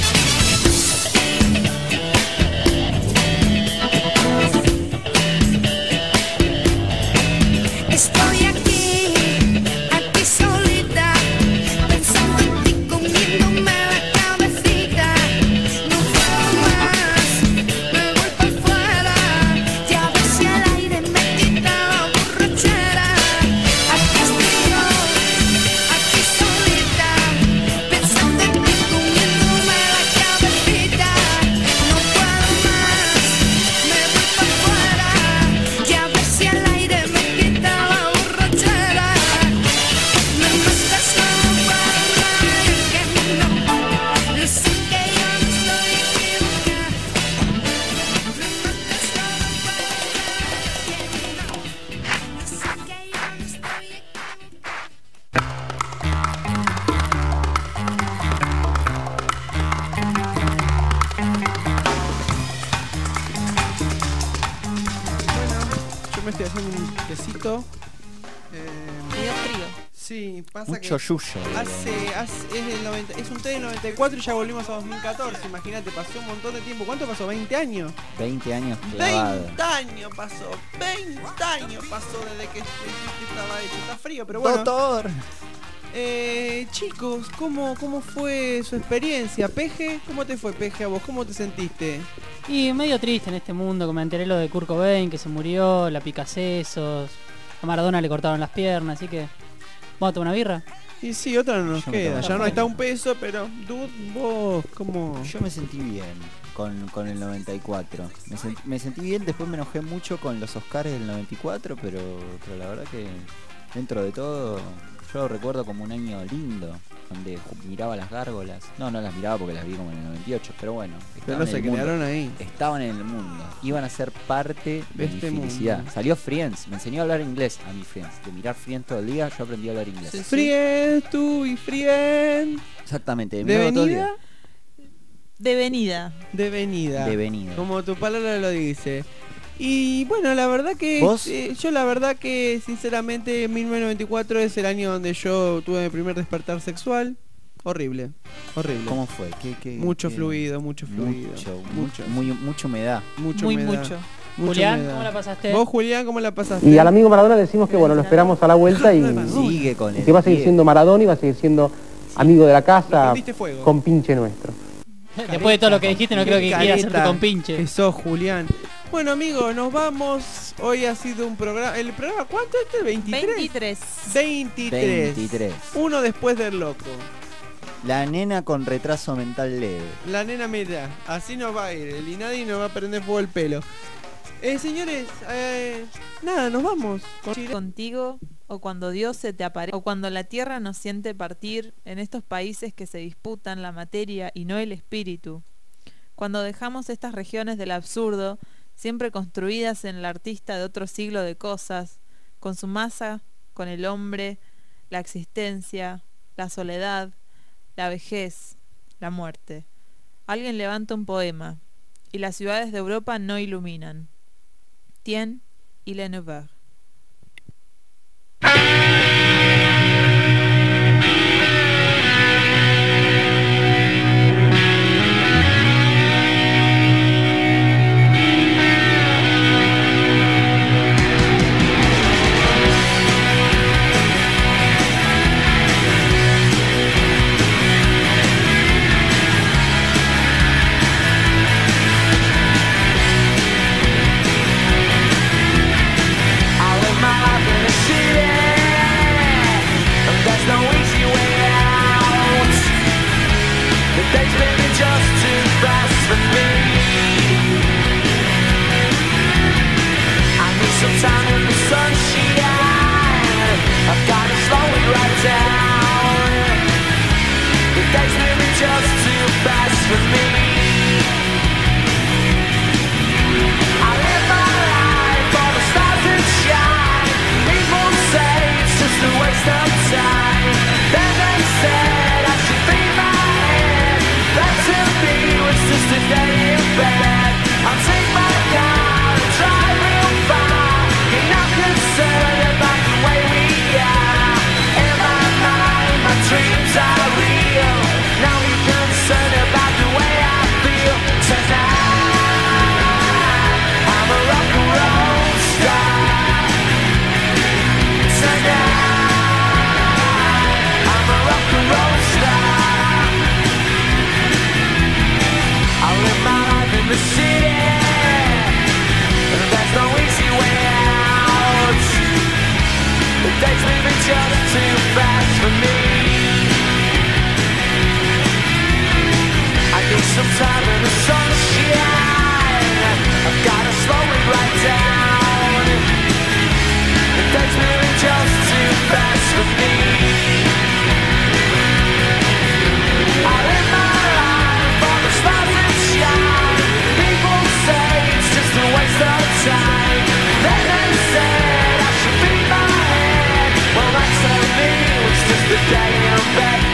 estoy haciendo un tecito. Eh, Medio frío. Sí, pasa Mucho que yuyo. hace, hace es, del noventa, es un té del noventa y cuatro y ya volvimos a dos mil catorce. Imagínate, pasó un montón de tiempo. ¿Cuánto pasó? ¿veinte años? veinte años clavado. veinte años pasó. veinte años pasó desde que estaba hecho. Está frío, pero bueno. Doctor. Eh, chicos, ¿cómo, ¿cómo fue su experiencia? Peje, ¿cómo te fue, Peje, a vos? ¿Cómo te sentiste? Y medio triste en este mundo, que me enteré lo de Kurt Cobain, que se murió, la picasesos, a Maradona le cortaron las piernas, así que... ¿Vamos a tomar una birra? Y sí, otra no nos Yo me queda. tomo Ya no una. está un peso, pero... Dude, vos, ¿cómo...? Yo me sentí bien con, con el noventa y cuatro. Me, sent- me sentí bien, después me enojé mucho con los Oscars del noventa y cuatro, pero, pero la verdad que dentro de todo yo lo recuerdo como un año lindo, donde ju- miraba las gárgolas. No, no las miraba porque las vi como en el noventa y ocho, pero bueno. Pero estaban no en se el mundo. crearon ahí. Estaban en el mundo. Iban a ser parte de, De mi este felicidad. mundo. Salió Friends, me enseñó a hablar inglés a mi Friends. De mirar Friends todo el día, yo aprendí a hablar inglés. Friend, tú y Friend. Exactamente. ¿De miraba todo el venida? día. De venida. De venida. De venida. Como tu palabra lo dice. Y bueno, la verdad que ¿Vos? eh, yo la verdad que sinceramente mil novecientos noventa y cuatro es el año donde yo tuve mi primer despertar sexual. Horrible, horrible. ¿Cómo fue? ¿Qué, qué, Mucho qué? fluido, mucho fluido. Mucho, mucho, mucho, muy, mucha humedad. mucho Muy humedad. mucho. Mucha Julián, humedad. ¿cómo la pasaste? ¿Vos, Julián, cómo la pasaste? Y al amigo Maradona le decimos que bueno, lo esperamos a la vuelta y, Sigue con y el que va a seguir pie. siendo Maradona y va a seguir siendo amigo de la Lo casa, prendiste fuego. con pinche nuestro. Después de todo lo que dijiste, no creo que quiera hacerte Careta con pinche. Que sos, Julián. Bueno, amigos, nos vamos. Hoy ha sido un programa... ¿El programa cuánto este? ¿veintitrés? veintitrés. veintitrés. veintitrés. Uno después del loco. La nena con retraso mental leve. La nena, mira, así nos va a ir. El Inadi nos va a prender fuego el pelo. Eh, señores, eh, nada, nos vamos. Contigo, o cuando Dios se te aparece, o cuando la tierra nos siente partir en estos países que se disputan la materia y no el espíritu. Cuando dejamos estas regiones del absurdo, siempre construidas en el artista de otro siglo de cosas, con su masa, con el hombre, la existencia, la soledad, la vejez, la muerte. Alguien levanta un poema, y las ciudades de Europa no iluminan. Tien y Le Nouveau. Some time in the sunshine, I've gotta slow it right down. The day's moving just too fast for me. I live my life for the stars that shine. People say it's just a waste of time. Then they said I should beat my head. Well, that's on me, it's just a day in bed.